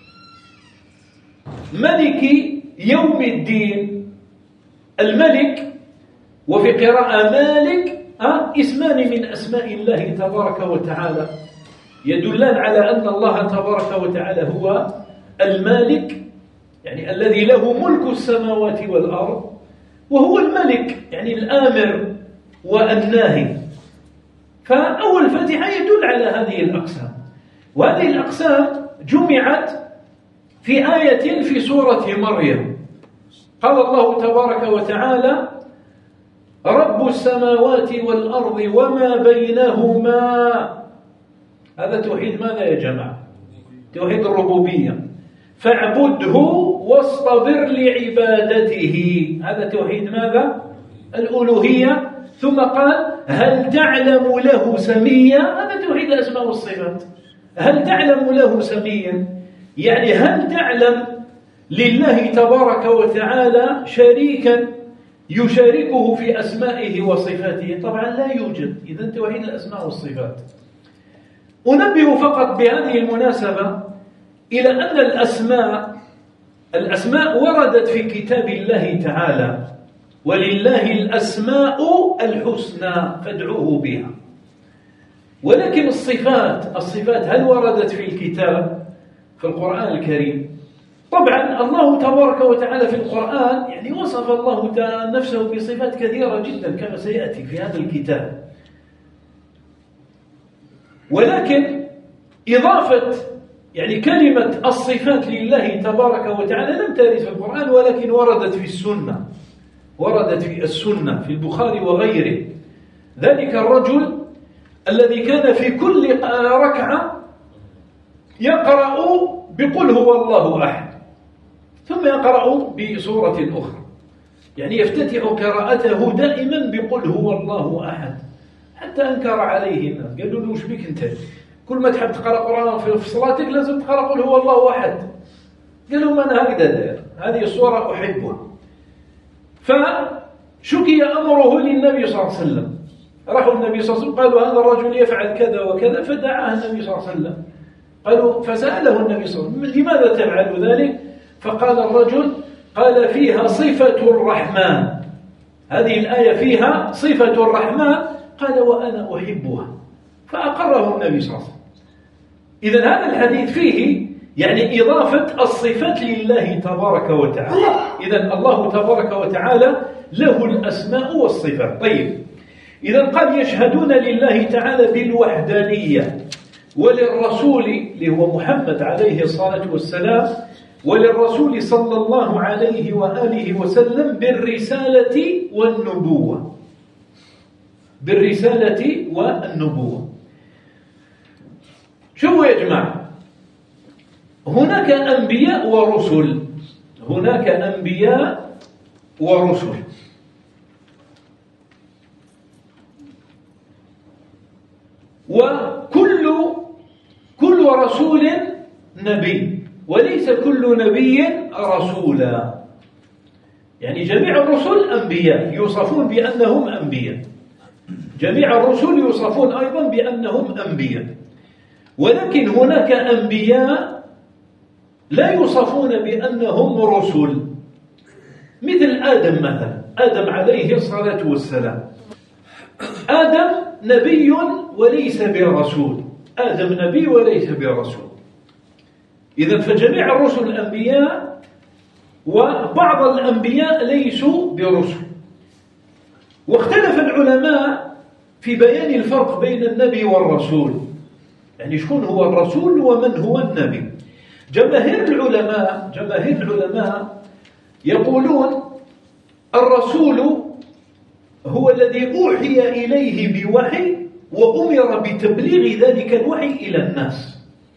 ملك يوم الدين، الملك وفي قراءة مالك اسمان من أسماء الله تبارك وتعالى يدلان على أن الله تبارك وتعالى هو المالك، يعني الذي له ملك السماوات والأرض، وهو الملك يعني الآمر والناهي. فأول الفاتحة يدل على هذه الأقسام، وهذه الأقسام جمعت في آية في سورة مريم. قال الله تبارك وتعالى: رب السماوات والأرض وما بينهما. هذا توحيد ماذا يا جماعة؟ توحيد الربوبية. فاعبده واصطبر لعبادته. هذا توحيد ماذا؟ الألوهية. ثم قال: هل تعلم له سميا. هذا توحيد الأسماء والصفات. هل تعلم له سميا يعني هل تعلم لله تبارك وتعالى شريكا يشاركه في أسمائه وصفاته؟ طبعا لا يوجد. إذن توحيد الأسماء والصفات. أنبه فقط بهذه المناسبة إلى أن الأسماء وردت في كتاب الله تعالى: ولله الأسماء الحسنى فادعوه بها. ولكن الصفات هل وردت في الكتاب في القرآن الكريم؟ طبعا الله تبارك وتعالى في القرآن يعني وصف الله نفسه بصفات كثيرة جدا كما سيأتي في هذا الكتاب. ولكن إضافة يعني كلمة الصفات لله تبارك وتعالى لم ترد في القرآن، ولكن وردت في السنة. وردت في السنة في البخاري وغيره. ذلك الرجل الذي كان في كل ركعة يقرأ بقل هو الله أحد، ثم يقرأ بسورة أخرى، يعني يفتتح قراءته دائما بقل هو الله أحد، حتى أنكر عليه الناس. قالوا له: وش بك أنت؟ كل ما تحب تقرأ قرآن في صلاتك لازم تقرأ قل هو الله أحد. قال لهم: أنا هكذا داير، هذه الصورة أحبها. فشكي أمره للنبي صلى الله عليه وسلم. راحوا النبي صلى الله عليه وسلم قالوا: هذا الرجل يفعل كذا وكذا، فدعاه النبي صلى الله عليه وسلم. قالوا فسأله النبي صلى الله عليه وسلم: لماذا تفعل ذلك؟ فقال الرجل: قال فيها صفة الرحمن، هذه الآية فيها صفة الرحمن. قال: وأنا أحبها. فأقره النبي صلى الله عليه وسلم. إذن هذا الحديث فيه يعني إضافة الصفات لله تبارك وتعالى. إذن الله تبارك وتعالى له الأسماء والصفات. طيب، إذن قال: يشهدون لله تعالى بالوحدانية، وللرسول اللي هو محمد عليه الصلاة والسلام، وللرسول صلى الله عليه وآله وسلم بالرسالة والنبوة. بالرسالة والنبوة. شوفوا يا جماعة، هناك أنبياء ورسل. هناك أنبياء ورسل. وكل رسول نبي، وليس كل نبي رسولا. يعني جميع الرسل أنبياء يوصفون بأنهم أنبياء، جميع الرسل يوصفون أيضا بأنهم أنبياء. ولكن هناك أنبياء لا يوصفون بأنهم رسل، مثل آدم مثلا. آدم عليه الصلاة والسلام، آدم نبي وليس برسول. آدم نبي وليس برسول. إذن فجميع الرسل أنبياء، وبعض الأنبياء ليسوا برسل. واختلف العلماء في بيان الفرق بين النبي والرسول، يعني شكون هو الرسول ومن هو النبي. جماهير العلماء يقولون الرسول هو الذي أوحي إليه بوحي وأمر بتبليغ ذلك الوحي إلى الناس،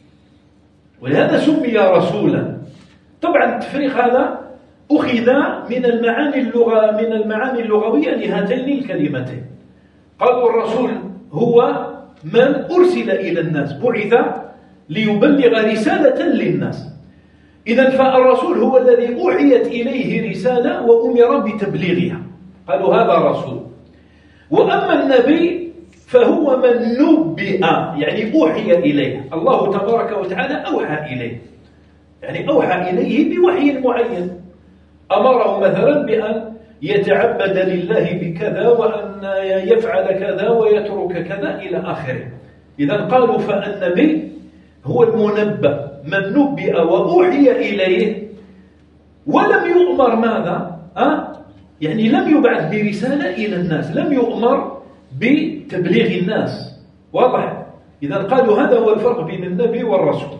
ولهذا سمي رسولا. طبعا التفريق هذا أخذ من المعاني اللغوية لهاتين الكلمتين. قالوا الرسول هو من أرسل إلى الناس، بعث ليبلغ رسالة للناس. إذن فالرسول هو الذي أوحيت إليه رسالة وأمر بتبليغها، قالوا هذا رسول. وأما النبي فهو من نبئ، يعني أوحي إليه، الله تبارك وتعالى أوحى إليه، يعني أوحى إليه بوحي معين، أمره مثلا بأن يتعبد لله بكذا، وأن يفعل كذا ويترك كذا إلى آخره. إذن قالوا فالنبي هو المنبأ، من نبئ وأوحي إليه ولم يؤمر ماذا؟ يعني لم يبعث برسالة إلى الناس، لم يؤمر بتبليغ الناس. واضح؟ إذن قالوا هذا هو الفرق بين النبي والرسول.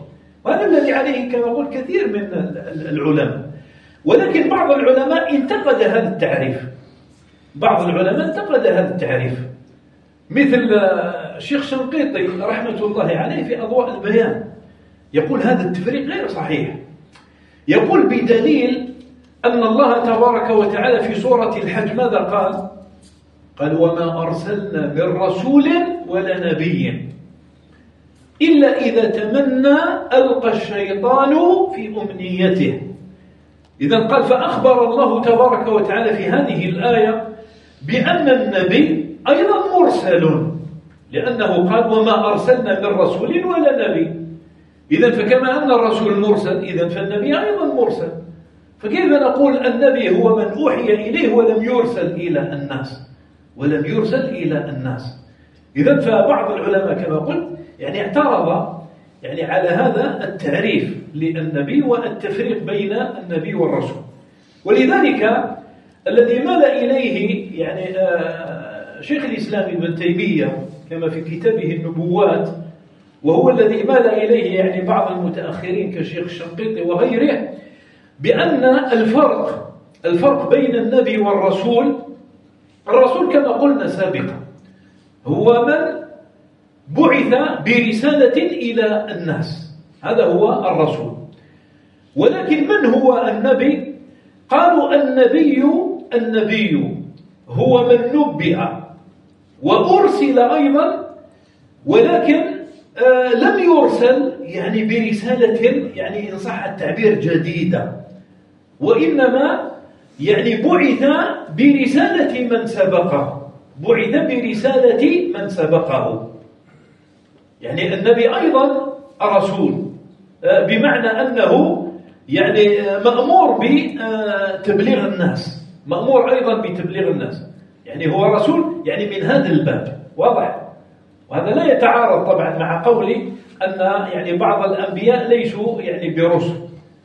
وهذا الذي عليه كما قلت كثير من العلماء. ولكن بعض العلماء انتقد هذا التعريف، بعض العلماء انتقد هذا التعريف، مثل الشيخ شنقيطي رحمة الله عليه في أضواء البيان، يقول هذا التفريق غير صحيح. يقول بدليل أن الله تبارك وتعالى في سورة الحج ماذا قال؟ قال وما أرسلنا من رسول ولا نبي إلا إذا تمنى ألقى الشيطان في أمنيته. إذن قال فأخبر الله تبارك وتعالى في هذه الآية بأن النبي أيضا مرسل، لأنه قال وما أرسلنا من رسول ولا نبي. إذن فكما أن الرسول مرسل إذن فالنبي أيضا مرسل. فكيف نقول النبي هو من أوحي إليه ولم يرسل إلى الناس، ولم يرسل إلى الناس؟ إذن فبعض العلماء كما قلت يعني اعترض يعني على هذا التعريف للنبي والتفريق بين النبي والرسول. ولذلك الذي مال إليه يعني شيخ الإسلام ابن تيمية كما في كتابه النبوات، وهو الذي مال إليه يعني بعض المتأخرين كشيخ الشنقيطي وغيره، بأن الفرق بين النبي والرسول، الرسول كما قلنا سابقا هو من بعث برسالة إلى الناس، هذا هو الرسول. ولكن من هو النبي؟ قالوا النبي هو من نبئ وأرسل أيضا، ولكن لم يرسل يعني برسالة يعني إن صح التعبير جديدة، وإنما يعني بعث برسالة من سبقه، يعني النبي أيضا رسول، بمعنى أنه يعني مأمور بتبليغ الناس، مأمور أيضا بتبليغ الناس، يعني هو رسول يعني من هذا الباب، واضح؟ وهذا لا يتعارض طبعا مع قولي أن يعني بعض الأنبياء ليسوا يعني برسل.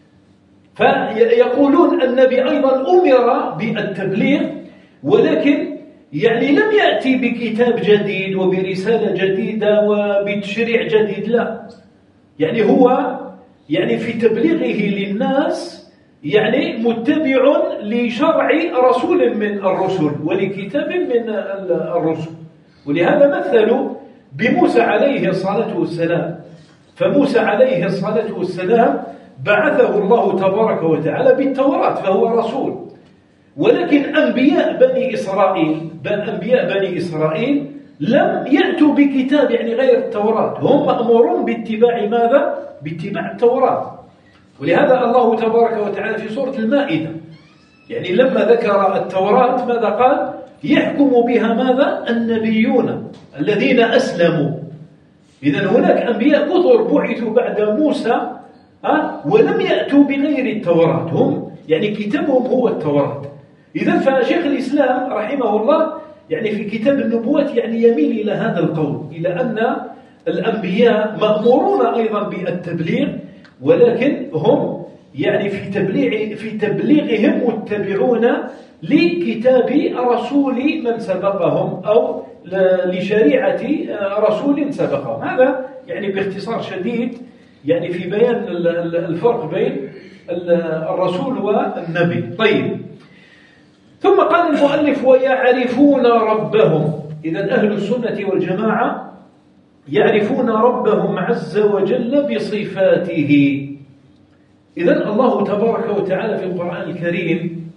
فيقولون النبي أيضا أمر بالتبليغ، ولكن يعني لم يأتي بكتاب جديد وبرسالة جديدة وبتشريع جديد، لا، يعني هو يعني في تبليغه للناس يعني متبع لشرع رسول من الرسل ولكتاب من الرسل. ولهذا مثلوا بموسى عليه الصلاة والسلام، فموسى عليه الصلاة والسلام بعثه الله تبارك وتعالى بالتوراة فهو رسول، ولكن أنبياء بني إسرائيل لم يأتوا بكتاب يعني غير التوراة، هم مأمورون باتباع ماذا؟ باتباع التوراة. ولهذا الله تبارك وتعالى في سورة المائدة يعني لما ذكر التوراة ماذا قال؟ يحكم بها ماذا؟ النبيون الذين أسلموا. إذن هناك أنبياء كثر بعثوا بعد موسى ولم يأتوا بغير التوراة، هم يعني كتابهم هو التوراة. إذن فشيخ الإسلام رحمه الله يعني في كتاب النبوات يعني يميل إلى هذا القول، إلى أن الأنبياء مأمورون أيضا بالتبليغ، ولكن هم يعني في تبليغهم متبعون لكتاب رسول من سبقهم أو لشريعة رسول سبقهم. هذا يعني باختصار شديد يعني في بيان الفرق بين الرسول والنبي. طيب، ثم قال المؤلف ويعرفون ربهم. إذن أهل السنة والجماعة يعرفون ربهم عز وجل بصفاته. إذن الله تبارك وتعالى في القرآن الكريم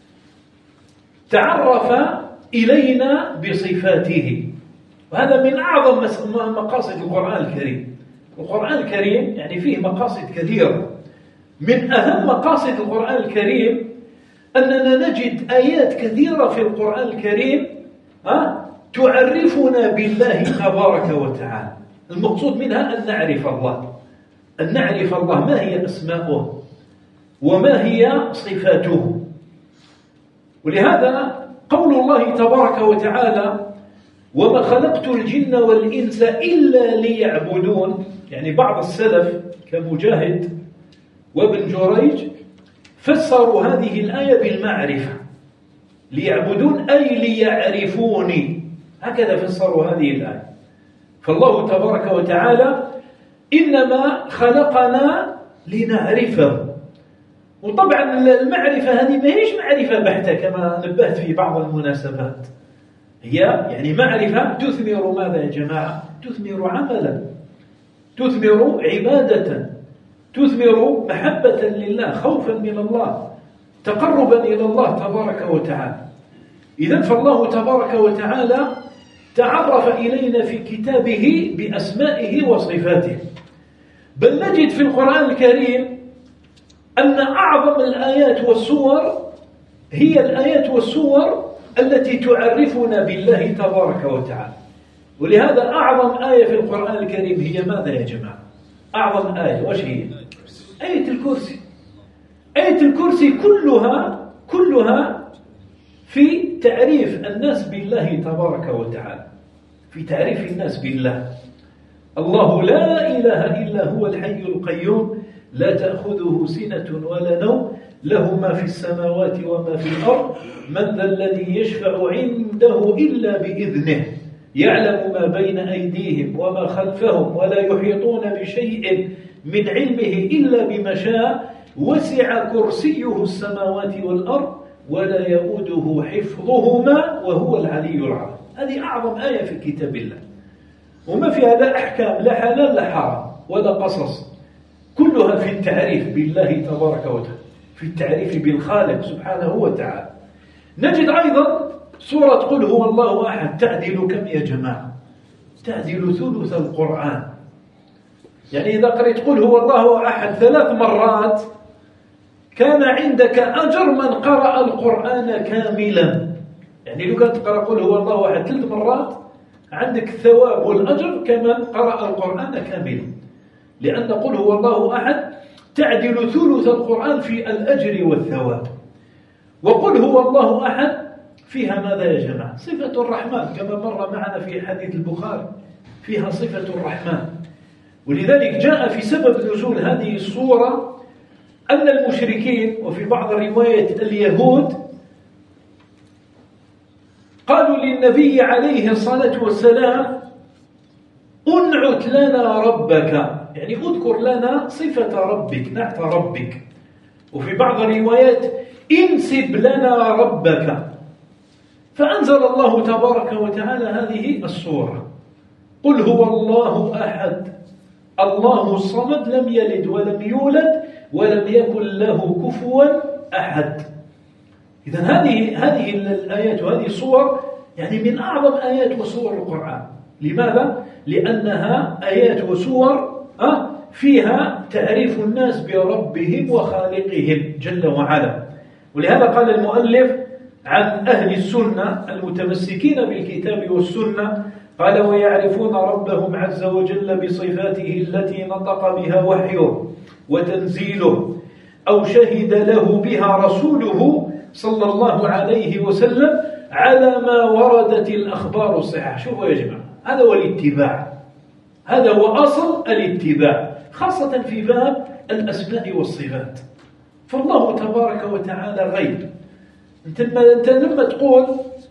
تعرف إلينا بصفاته، وهذا من أعظم مقاصد القرآن الكريم. القرآن الكريم يعني فيه مقاصد كثيرة، من أهم مقاصد القرآن الكريم أننا نجد آيات كثيرة في القرآن الكريم تعرفنا بالله تبارك وتعالى. المقصود منها أن نعرف الله، أن نعرف الله ما هي أسماؤه وما هي صفاته. ولهذا قول الله تبارك وتعالى وما خلقت الجن والإنس إلا ليعبدون، يعني بعض السلف كمجاهد وابن جريج فسروا هذه الآية بالمعرفة، ليعبدون أي ليعرفوني، هكذا فسروا هذه الآية. فالله تبارك وتعالى إنما خلقنا لنعرفه. وطبعا المعرفة هذه ما هيش معرفة بحتة كما نبهت في بعض المناسبات، هي يعني معرفة تثمر ماذا يا جماعة؟ تثمر عملا، تثمر عبادة، تثمر محبة لله، خوفا من الله، تقربا إلى الله تبارك وتعالى. إذن فالله تبارك وتعالى تعرف إلينا في كتابه بأسمائه وصفاته، بل نجد في القرآن الكريم أن أعظم الآيات والسور هي الآيات والسور التي تعرفنا بالله تبارك وتعالى. ولهذا أعظم آية في القرآن الكريم هي ماذا يا جماعة؟ أعظم آية وش هي؟ آية الكرسي. آية الكرسي كلها في تعريف الناس بالله تبارك وتعالى، في تعريف الناس بالله. الله لا إله إلا هو الحي القيوم لا تأخذه سنة ولا نوم له ما في السماوات وما في الأرض من ذا الذي يشفع عنده إلا بإذنه يعلم ما بين أيديهم وما خلفهم ولا يحيطون بشيء من علمه إلا بما شاء وسع كرسيه السماوات والأرض ولا يؤوده حفظهما وهو العلي العظيم. هذه أعظم آية في كتاب الله، وما فيها لا أحكام لا حلال لا حرام ولا قصص، كلها في التعريف بالله تبارك وتعالى، في التعريف بالخالق سبحانه وتعالى. نجد أيضا سورة قل هو الله أحد تعدل كم يا جماعة؟ تعدل ثلث القرآن. يعني إذا قرأت قل هو الله أحد 3 مرات كان عندك أجر من قرأ القرآن كاملا. يعني لو كنت تقرأ قل هو الله أحد 3 مرات عندك الثواب والأجر كمن قرأ القرآن كاملا، لأن قل هو الله أحد تعدل ثلث القرآن في الأجر والثواب. وقل هو الله أحد فيها ماذا يا جماعة؟ صفة الرحمن كما مر معنا في حديث البخاري، فيها صفة الرحمن. ولذلك جاء في سبب نزول هذه السورة أن المشركين وفي بعض الروايات اليهود قالوا للنبي عليه الصلاة والسلام انعت لنا ربك، يعني اذكر لنا صفة ربك نعت ربك. وفي بعض الروايات انسب لنا ربك. فأنزل الله تبارك وتعالى هذه السورة قل هو الله أحد الله الصمد لم يلد ولم يولد ولم يكن له كفوا أحد. إذن هذه الآيات وهذه الصور يعني من أعظم آيات وصور القرآن. لماذا؟ لأنها آيات وصور فيها تعريف الناس بربهم وخالقهم جل وعلا. ولهذا قال المؤلف عن أهل السنة المتمسكين بالكتاب والسنة قال ويعرفون ربهم عز وجل بصفاته التي نطق بها وحيه وتنزيله أو شهد له بها رسوله صلى الله عليه وسلم على ما وردت الأخبار الصحيحة. شوفوا يا جماعة، هذا هو الاتباع، هذا هو أصل الاتباع، خاصة في باب الأسماء والصفات. فالله تبارك وتعالى غيب. أنت لما تقول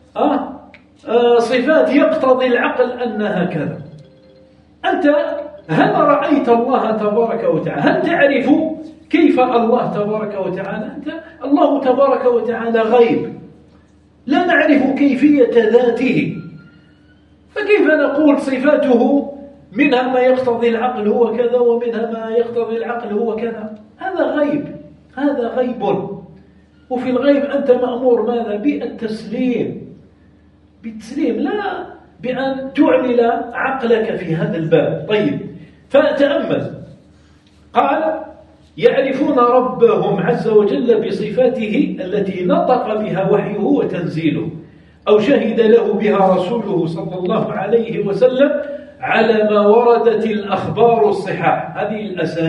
صفات يقتضي العقل أنها كذا، أنت هل رأيت الله تبارك وتعالى؟ هل تعرف كيف الله تبارك وتعالى؟ الله تبارك وتعالى غيب، لا نعرف كيفية ذاته، فكيف نقول صفاته منها ما يقتضي العقل هو كذا ومنها ما يقتضي العقل هو كذا؟ هذا غيب، هذا غيب. وفي الغيب أنت مأمور ماذا؟ بالتسليم، لا بأن تعمل عقلك في هذا الباب. طيب، فتأمل قال يعرفون ربهم عز وجل بصفاته التي نطق بها وحيه وتنزيله أو شهد له بها رسوله صلى الله عليه وسلم على ما وردت الأخبار الصحاح. هذه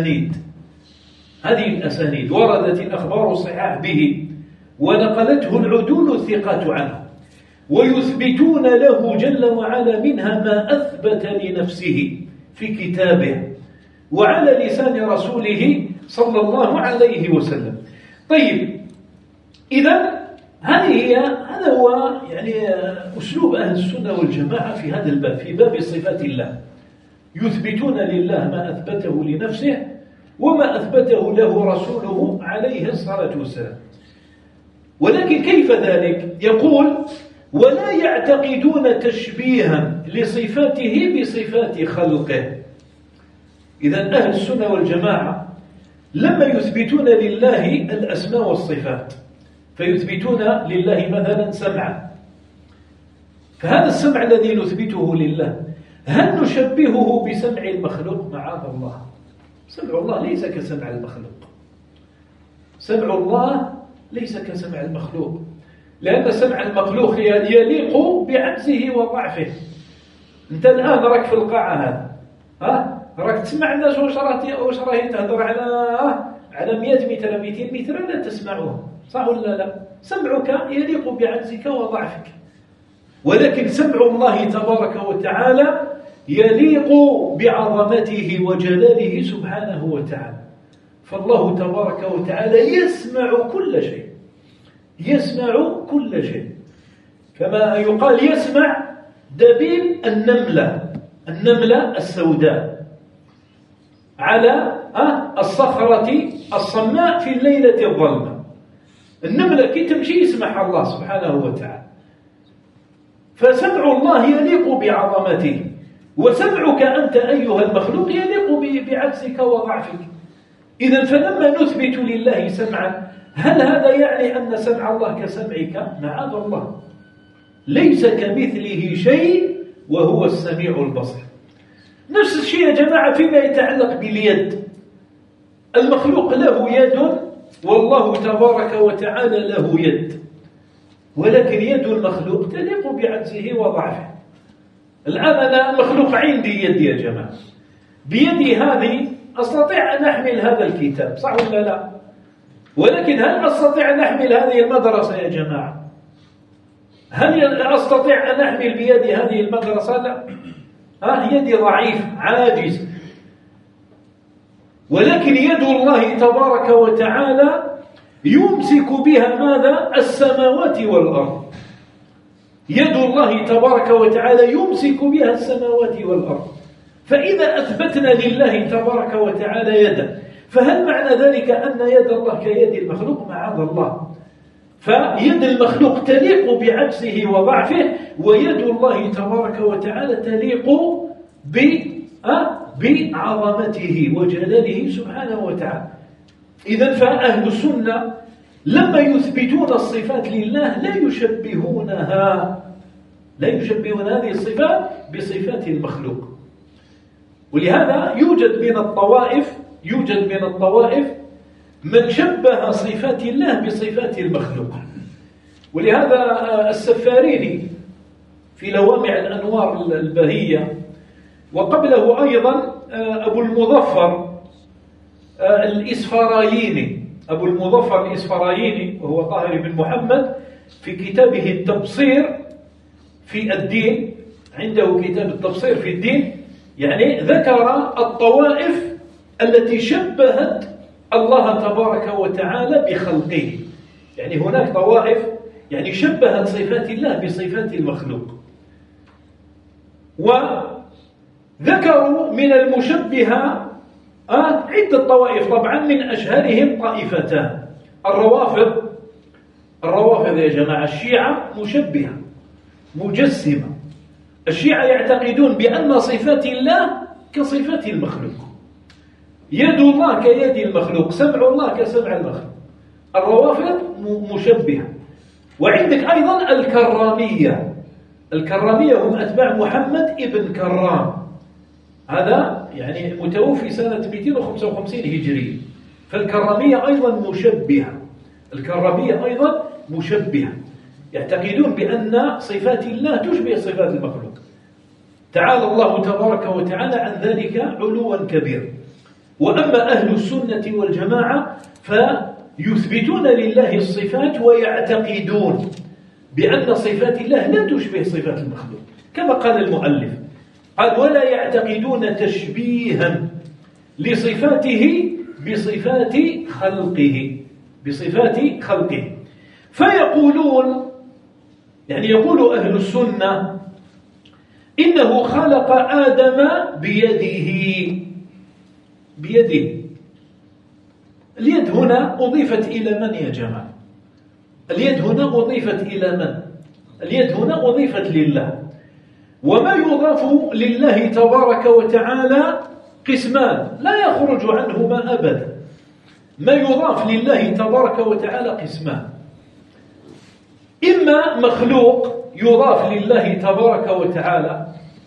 الأسانيد وردت الأخبار الصحاح به ونقلته العدول الثقات عنه، ويثبتون له جل وعلا منها ما أثبت لنفسه في كتابه وعلى لسان رسوله صلى الله عليه وسلم. طيب، إذن هذا هو يعني أسلوب أهل السنة والجماعة في هذا الباب، في باب صفات الله. يثبتون لله ما أثبته لنفسه وما أثبته له رسوله عليه الصلاة والسلام. ولكن كيف ذلك؟ يقول ولا يعتقدون تشبيها لصفاته بصفات خلقه. إذن أهل السنة والجماعة لما يثبتون لله الأسماء والصفات فيثبتون لله مثلا سمعا، فهذا السمع الذي نثبته لله هل نشبهه بسمع المخلوق؟ معاذ الله، سمع الله ليس كسمع المخلوق، سمع الله ليس كسمع المخلوق، لأن سمع المخلوق يليق بعجزه وضعفه. أنت الآن راك في القاعة هذا راك تسمع الناس واش راهي تهضر على 100 متر 200 متر لا تسمعهم، صح ولا لا؟ سمعك يليق بعجزك وضعفك، ولكن سمع الله تبارك وتعالى يليق بعظمته وجلاله سبحانه وتعالى. فالله تبارك وتعالى يسمع كل شيء، يسمع كل شيء، كما يقال يسمع دبيب النملة السوداء على الصخرة الصماء في الليلة الظلمة. النملة كي تمشي يسمع الله سبحانه وتعالى. فسمع الله يليق بعظمته، وسمعك أنت أيها المخلوق يليق بعجزك وضعفك. إذن فلما نثبت لله سمعا هل هذا يعني أن سمع الله كسمعك؟ معاذ الله، ليس كمثله شيء وهو السميع البصير. نفس الشيء يا جماعة فيما يتعلق باليد، المخلوق له يد والله تبارك وتعالى له يد، ولكن يد المخلوق تليق بعجزه وضعفه. الآن أنا المخلوق عندي يد يا جماعة، بيدي هذه أستطيع أن أحمل هذا الكتاب، صح ولا لا؟ ولكن هل أستطيع أن أحمل هذه المدرسة يا جماعة؟ هل أستطيع أن أحمل بيدي هذه المدرسة؟ لا، يدي ضعيف عاجز. ولكن يد الله تبارك وتعالى يمسك بها ماذا؟ السماوات والأرض. يد الله تبارك وتعالى يمسك بها السماوات والأرض. فإذا أثبتنا لله تبارك وتعالى يدا، فهل معنى ذلك أن يد الله كيد المخلوق؟ معاذ الله. فيد المخلوق تليق بعجزه وضعفه، ويد الله تبارك وتعالى تليق بعظمته وجلاله سبحانه وتعالى. إذن فأهل السنة لما يثبتون الصفات لله لا يشبهون هذه الصفات بصفات المخلوق. ولهذا يوجد من الطوائف من شبه صفات الله بصفات المخلوق. ولهذا السفاريني في لوامع الأنوار البهية، وقبله أيضا أبو المظفر الإسفرايني وهو طاهر بن محمد في كتابه التبصير في الدين، عنده كتاب التبصير في الدين، يعني ذكر الطوائف التي شبهت الله تبارك وتعالى بخلقه. يعني هناك طوائف يعني شبهت صفات الله بصفات المخلوق. وذكروا من المشبهة عدة طوائف، طبعا من أشهرهم طائفتان: الروافض يا جماعة، الشيعة مشبهة مجسمة. الشيعة يعتقدون بأن صفات الله كصفات المخلوق، يد الله كيد المخلوق، سمع الله كسمع المخلوق. الروافض مشبهة. وعندك أيضا الكرامية هم أتباع محمد ابن كرام، هذا يعني متوفي سنة 255 هجرية. فالكرامية أيضا مشبهة، يعتقدون بأن صفات الله تشبه صفات المخلوق. تعالى الله تبارك وتعالى عن ذلك علوا كبير. وأما أهل السنة والجماعة فيثبتون لله الصفات ويعتقدون بأن صفات الله لا تشبه صفات المخلوق، كما قال المؤلف، قال ولا يعتقدون تشبيها لصفاته بصفات خلقه. فيقولون، يعني يقول أهل السنة إنه خلق آدم بيده. اليد هنا أضيفت إلى من يا جماعة؟ اليد هنا أضيفت إلى من؟ اليد هنا أضيفت لله. وما يضاف لله تبارك وتعالى قسمان لا يخرج عنهما أبدا. ما يضاف لله تبارك وتعالى قسمان: إما مخلوق يضاف لله تبارك وتعالى،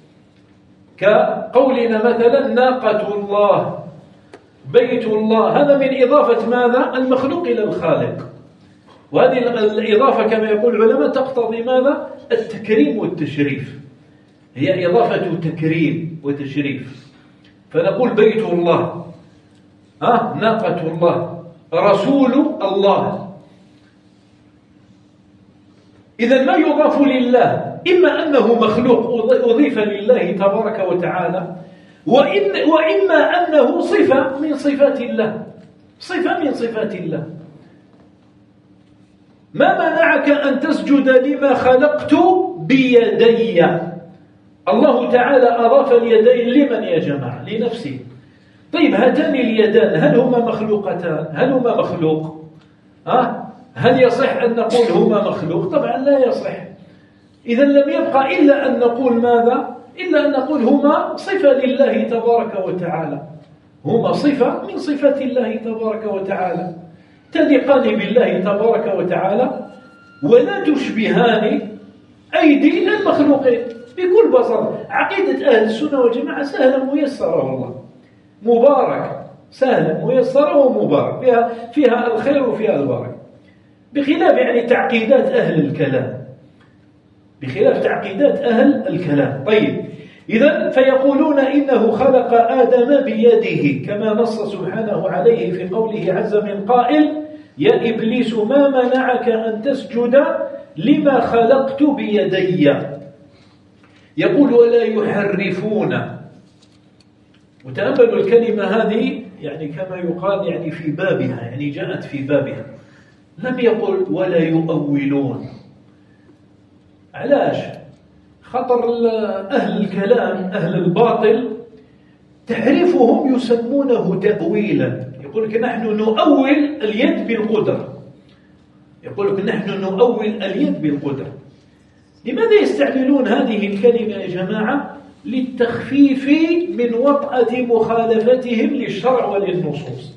كقولنا مثلا ناقة الله، بيت الله، هذا من إضافة ماذا؟ المخلوق إلى الخالق. وهذه الإضافة كما يقول العلماء تقتضي ماذا؟ التكريم والتشريف، هي إضافة تكريم وتشريف. فنقول بيت الله، ناقة الله، رسول الله. إذا ما يضاف لله إما أنه مخلوق أضيف لله تبارك وتعالى، وإما أنه صفة من صفات الله، صفة من صفات الله. ما منعك أن تسجد لما خلقت بيدي؟ الله تعالى أضاف اليدين لمن يا جماعة؟ لنفسه. طيب هاتان اليدان هل هما مخلوقتان؟ هل هما مخلوق؟ هل يصح أن نقول هما مخلوق؟ طبعا لا يصح. إذا لم يبقى إلا أن نقول ماذا؟ إلا أن نقول هما صفة لله تبارك وتعالى، هما صفة من صفات الله تبارك وتعالى، تليقان بالله تبارك وتعالى، ولا تشبهان أيدي المخلوقين بكل بساطة. عقيدة أهل السنة والجماعة سهلة ميسرة، والله مباركة، سهلة ميسرة ومبارك، فيها الخير وفيها البركة، بخلاف يعني تعقيدات أهل الكلام، بخلاف تعقيدات أهل الكلام. طيب، إذن فيقولون إنه خلق آدم بيده، كما نص سبحانه عليه في قوله عز من قائل: يا إبليس ما منعك أن تسجد لما خلقت بيدي. يقول: ولا يحرفون. وتأملوا الكلمة هذه يعني كما يقال يعني في بابها، يعني جاءت في بابها، لم يقل ولا يؤولون. علاش؟ خطر أهل الكلام أهل الباطل تحريفهم يسمونه تأويلا. يقول لك نحن نؤول اليد بالقدرة، يقول لك نحن نؤول اليد بالقدرة. لماذا يستعملون هذه الكلمة يا جماعة؟ للتخفيف من وطأة مخالفتهم للشرع وللنصوص.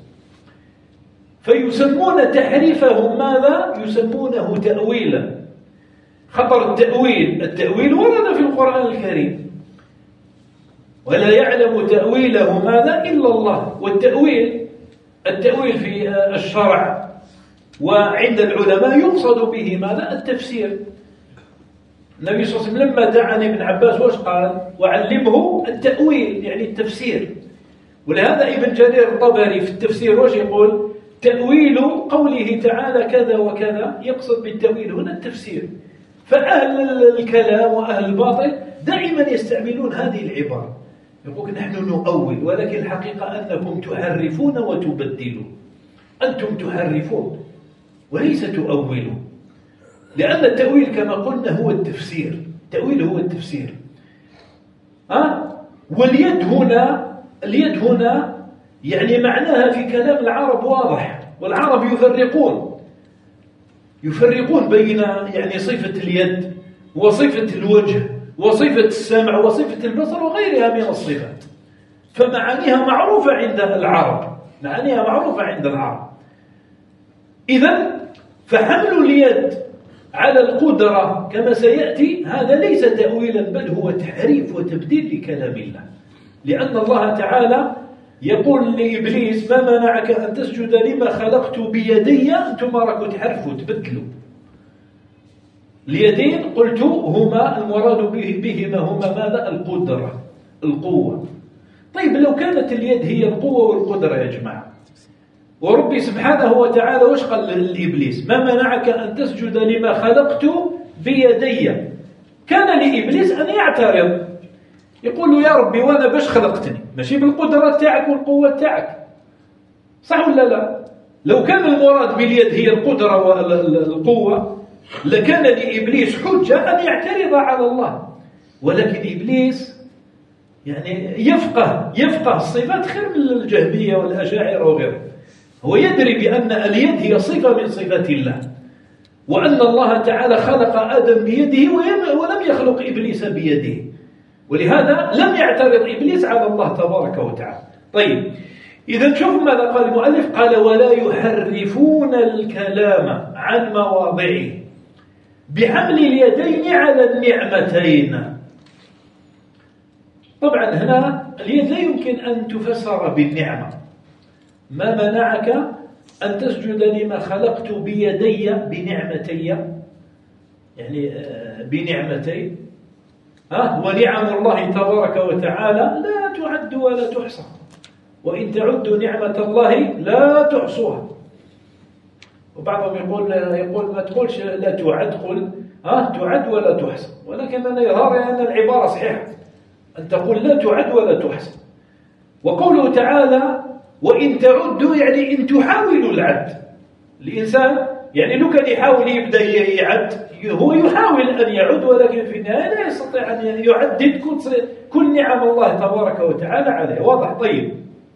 فيسمون تحريفهم ماذا؟ يسمونه تأويلا. خطر التأويل ورد في القرآن الكريم، ولا يعلم تأويله ماذا إلا الله. والتأويل في الشرع وعند العلماء يقصد به ماذا؟ التفسير. النبي صلى الله عليه وسلم لما دعا ابن عباس وش قال؟ وعلمه التأويل، يعني التفسير. ولهذا ابن جرير الطبري في التفسير وش يقول؟ تأويل قوله تعالى كذا وكذا، يقصد بالتأويل هنا التفسير. فأهل الكلام وأهل الباطل دائما يستعملون هذه العبارة، يقول نحن نؤول، ولكن الحقيقة أنكم تحرفون وتبدلون. أنتم تحرفون وليس تؤولون، لأن التأويل كما قلنا هو التفسير، التأويل هو التفسير. اليد هنا يعني معناها في كلام العرب واضح، والعرب يفرقون بين يعني صفة اليد وصفة الوجه وصفة السمع وصفة البصر وغيرها من الصفات، فمعانيها معروفة عند العرب، معانيها معروفة عند العرب. إذن فحمل اليد على القدرة كما سيأتي هذا ليس تأويلا، بل هو تحريف وتبديل لكلام الله، لأن الله تعالى يقول لإبليس: ما منعك أن تسجد لما خلقت بيدي؟ أنتم راكم تحرفوا تبدلوا. اليدين قلت هما المراد بهما هما ماذا؟ القدرة، القوة. طيب لو كانت اليد هي القوة والقدرة يا جماعة، وربي سبحانه وتعالى وش قال لإبليس؟ ما منعك أن تسجد لما خلقت بيدي. كان لإبليس أن يعترض، يقول له: يا ربي وانا باش خلقتني؟ ماشي بالقدرة تاعك والقوة تاعك، صح ولا لا؟ لو كان المراد باليد هي القدرة والقوة لكان لإبليس حجة أن يعترض على الله، ولكن إبليس يعني يفقه الصفات خير من الجهمية والأشاعرة وغيره. هو يدري بأن اليد هي صفة من صفات الله، وأن الله تعالى خلق آدم بيده ولم يخلق إبليس بيده، ولهذا لم يعترض إبليس على الله تبارك وتعالى. طيب، إذا شوف ماذا قال المؤلف، قال ولا يحرفون الكلام عن مواضعه بحمل اليدين على النعمتين. طبعا هنا اليد لا يمكن أن تفسر بالنعمة. ما منعك أن تسجد لما خلقت بيدي بنعمتي، يعني بنعمتين، ونعم الله تبارك وتعالى لا تعد ولا تحصى، وإن تعدوا نعمة الله لا تحصوها. وبعضهم يقول ما تقولش لا تعد، قل تعد ولا تحصى، ولكن أنا يظهر أن العبارة صحيحة، أن تقول لا تعد ولا تحصى. وقوله تعالى وإن تعدوا يعني إن تحاولوا العد. الإنسان يعني لو كان يحاول يبدأ يعد، هو يحاول أن يعد، ولكن في النهاية لا يستطيع أن يعدد كل نعم الله تبارك وتعالى عليه. واضح؟ طيب،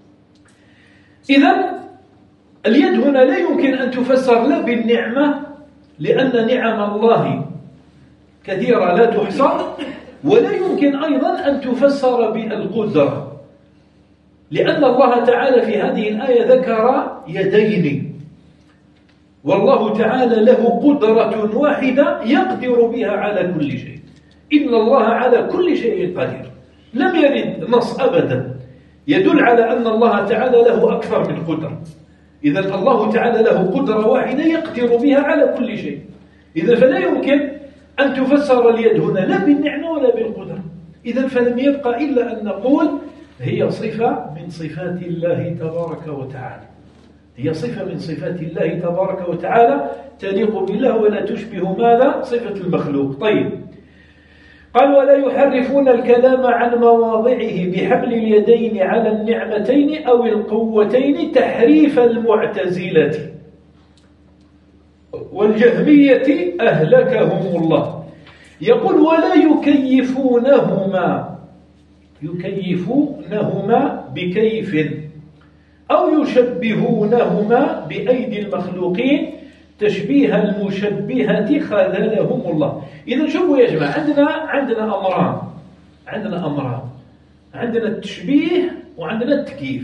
إذن اليد هنا لا يمكن أن تفسر لا بالنعمة، لأن نعم الله كثيرة لا تحصى، ولا يمكن أيضا أن تفسر بالقدرة، لأن الله تعالى في هذه الآية ذكر يدين، والله تعالى له قدرة واحدة يقدر بها على كل شيء. إن الله على كل شيء قدير. لم يرد نص أبدا يدل على أن الله تعالى له أكثر من قدرة. إذن الله تعالى له قدرة واحدة يقدر بها على كل شيء. إذن فلا يمكن أن تفسر اليد هنا لا بالنعمة ولا بالقدرة. إذن فلم يبقى إلا أن نقول هي صفة من صفات الله تبارك وتعالى، هي صفة من صفات الله تبارك وتعالى تليق بالله ولا تشبه ماذا؟ صفة المخلوق. طيب، قال ولا يحرفون الكلام عن مواضعه بحمل اليدين على النعمتين أو القوتين تحريف المعتزلة والجهمية أهلكهم الله. يقول ولا يكيفونهما بكيف أو يشبهونهما بأيدي المخلوقين تشبيه المشبهة خذلهم الله. إذن شوفوا يا جماعة، عندنا أمران، عندنا التشبيه وعندنا التكييف.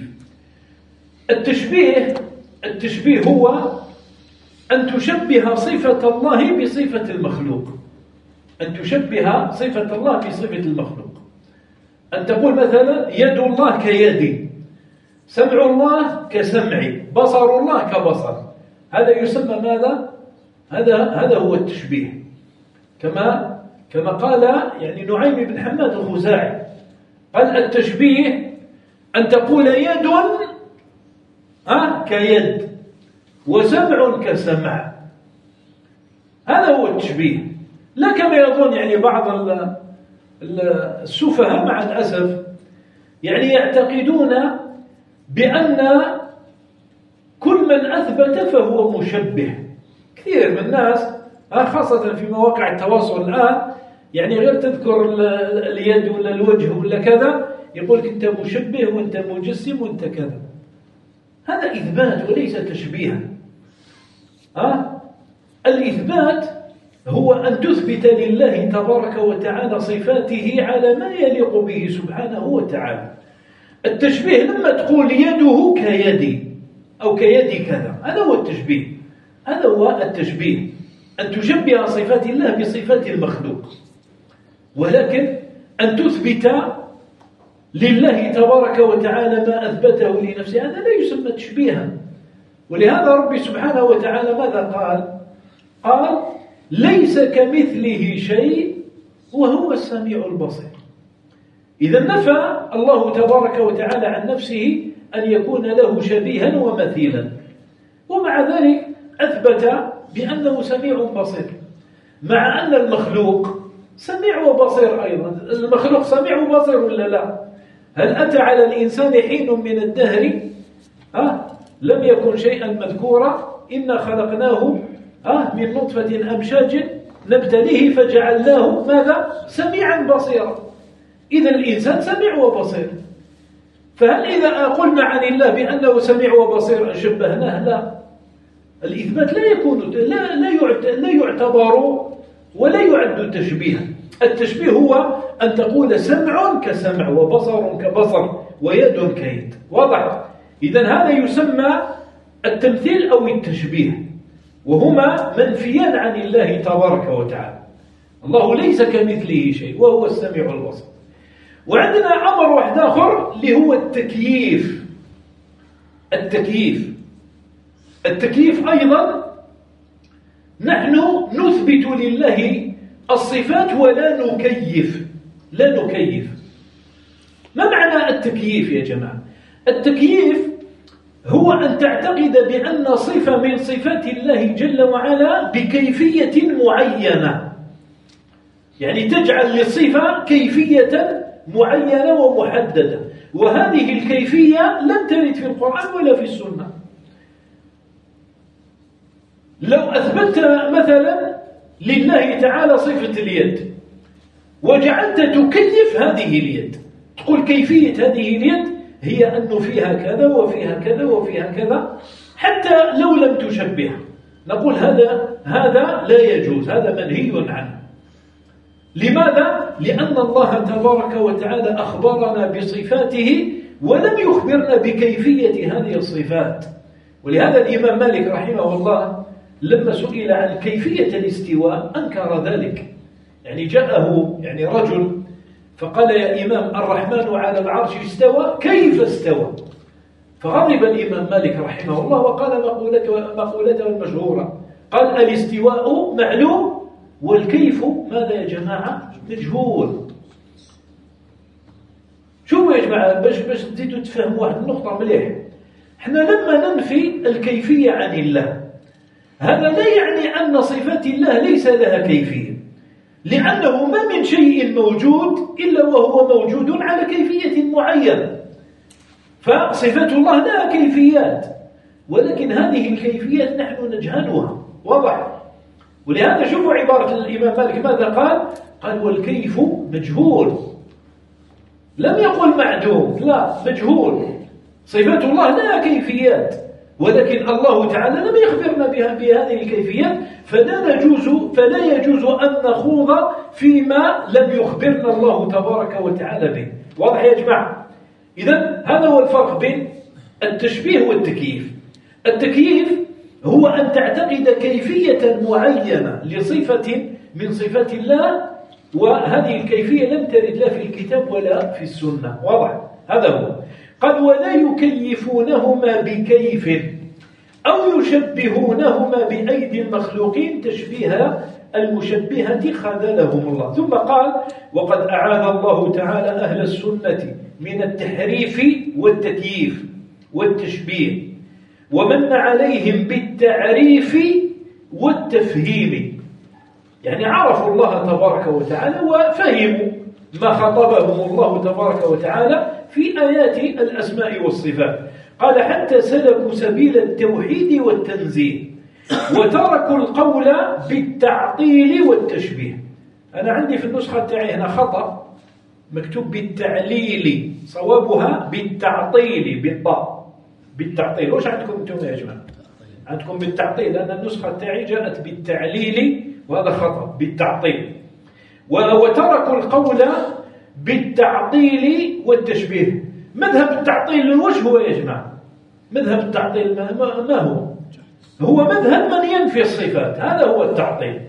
التشبيه هو أن تشبه صفة الله بصفة المخلوق، أن تشبه صفة الله بصفة المخلوق، أن تقول مثلا يد الله كيدي، سمع الله كسمعي، بصر الله كبصر. هذا يسمى ماذا؟ هذا هو التشبيه. كما قال يعني نعيم بن حماد الخزاعي، قال التشبيه أن تقول يد كيد وسمع كسمع. هذا هو التشبيه، لا كما يظن يعني بعض السفهاء مع الأسف، يعني يعتقدون بأن كل من أثبت فهو مشبه. كثير من الناس خاصة في مواقع التواصل الآن، يعني غير تذكر اليد ولا الوجه ولا كذا يقولك أنت مشبه وأنت مجسم وأنت كذا. هذا إثبات وليس تشبيها. الإثبات هو أن تثبت لله تبارك وتعالى صفاته على ما يليق به سبحانه وتعالى. التشبيه لما تقول يده كيدي أو كيدي كذا، هذا هو التشبيه. هذا هو التشبيه، أن تشبه صفات الله بصفات المخلوق. ولكن أن تثبت لله تبارك وتعالى ما أثبته لنفسه، هذا لا يسمى تشبيها. ولهذا ربي سبحانه وتعالى ماذا قال ليس كمثله شيء وهو السميع البصير. إذا نفى الله تبارك وتعالى عن نفسه أن يكون له شبيها ومثيلا، ومع ذلك أثبت بأنه سميع بصير، مع أن المخلوق سميع وبصير أيضا. المخلوق سميع وبصير ولا لا؟ هل أتى على الإنسان حين من الدهر لم يكن شيئا مذكورا؟ إنا خلقناه من نطفة أمشاج نبتليه فجعلناه ماذا؟ سميعا بصيرا. إذا الإنسان سميع وبصير. فهل إذا قلنا عن الله بأنه سميع وبصير شبهناه؟ لا. الإثبات لا يكون لا يعتبر ولا يعد تشبيها. التشبيه هو أن تقول سمع كسمع وبصر كبصر ويد كيد. واضح؟ إذن هذا يسمى التمثيل أو التشبيه، وهما منفيان عن الله تبارك وتعالى. الله ليس كمثله شيء وهو السميع البصير. وعندنا أمر واحد آخر اللي هو التكييف. التكييف أيضا نحن نثبت لله الصفات ولا نكيف. ما معنى التكييف يا جماعة؟ التكييف هو أن تعتقد بأن صفة من صفات الله جل وعلا بكيفية معينة، يعني تجعل للصفة كيفية معينة ومحددة، وهذه الكيفية لم ترد في القرآن ولا في السنة. لو أثبت مثلا لله تعالى صفة اليد وجعلت تكيف هذه اليد، تقول كيفية هذه اليد هي أنه فيها كذا وفيها كذا وفيها كذا، حتى لو لم تشبهها نقول هذا لا يجوز، هذا منهي عنه. لماذا؟ لأن الله تبارك وتعالى أخبرنا بصفاته ولم يخبرنا بكيفية هذه الصفات. ولهذا الإمام مالك رحمه الله لما سئل عن كيفية الاستواء أنكر ذلك. يعني جاءه رجل فقال يا إمام الرحمن على العرش استوى، كيف استوى؟ فغضب الإمام مالك رحمه الله وقال مقولته المشهورة، قال الاستواء معلوم والكيف ماذا يا جماعة؟ مجهول. شوفوا يا جماعة باش تزيدوا تفهموا واحد النقطة مليح. احنا لما ننفي الكيفية عن الله هذا لا يعني أن صفات الله ليس لها كيفية، لأنه ما من شيء موجود إلا وهو موجود على كيفية معينة. فصفات الله لها كيفيات، ولكن هذه الكيفيات نحن نجهلها. واضح؟ ولهذا شوفوا عبارة الإمام مالك ماذا قال والكيف مجهول. لم يقل معدوم، لا، مجهول. صفات الله لها كيفيات، ولكن الله تعالى لم يخبرنا بهذه الكيفيات، فلا يجوز أن نخوض فيما لم يخبرنا الله تبارك وتعالى به. واضح يا جماعة؟ إذن هذا هو الفرق بين التشبيه والتكييف. التكييف هو أن تعتقد كيفية معينة لصفة من صفات الله، وهذه الكيفية لم ترد لا في الكتاب ولا في السنة. واضح؟ هذا هو. قد ولا يكيفونهما بكيف أو يشبهونهما بأيدي المخلوقين تشبيه المشبهة خذلهم الله. ثم قال وقد أعاذ الله تعالى أهل السنة من التحريف والتكييف والتشبيه، ومن عليهم بالتعريف والتفهيم. يعني عرفوا الله تبارك وتعالى وفهموا ما خطبهم الله تبارك وتعالى في آيات الأسماء والصفات. قال حتى سلكوا سبيل التوحيد والتنزيه وتركوا القول بالتعطيل والتشبيه. أنا عندي في النسخة تاعي هنا خطأ، مكتوب بالتعليل، صوابها بالتعطيل بالطاء، بالتعطيل. وش عندكم انتم يا جماعة؟ عندكم بالتعطيل، لأن النسخة تاعي جاءت بالتعليل وهذا خطأ، بالتعطيل. وتركوا القول بالتعطيل والتشبيه. مذهب التعطيل وش هو يا جماعة؟ مذهب التعطيل ما هو؟ هو مذهب من ينفي الصفات، هذا هو التعطيل.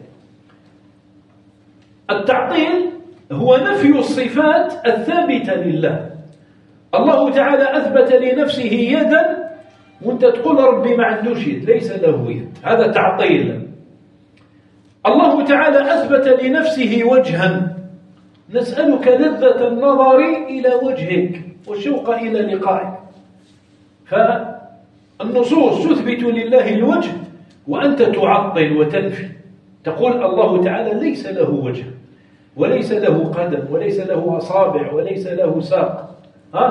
التعطيل هو نفي الصفات الثابتة لله. الله تعالى أثبت لنفسه يدا وانت تقول ربي ما عندوش يد، ليس له يد، هذا تعطيل. الله تعالى أثبت لنفسه وجها، نسألك لذة النظر إلى وجهك والشوق إلى لقائك. فالنصوص تثبت لله الوجه وأنت تعطل وتنفي، تقول الله تعالى ليس له وجه وليس له قدم وليس له أصابع وليس له ساق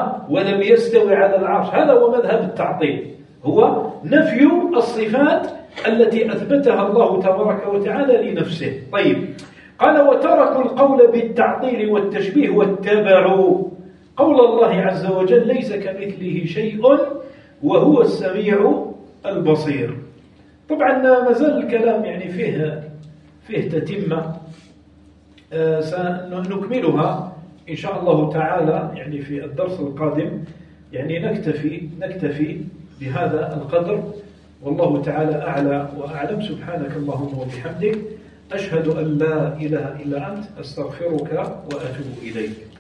ولم يستوي على العرش. هذا هو مذهب التعطيل، هو نفي الصفات التي أثبتها الله تبارك وتعالى لنفسه. طيب، قال وتركوا القول بالتعطيل والتشبيه واتبعوا قول الله عز وجل ليس كمثله شيء وهو السميع البصير. طبعا ما زال الكلام يعني فيه تتمة، سنكملها إن شاء الله تعالى يعني في الدرس القادم. يعني نكتفي بهذا القدر، والله تعالى أعلى وأعلم. سبحانك اللهم وبحمدك، أشهد أن لا إله إلا أنت، أستغفرك وأتوب إليك.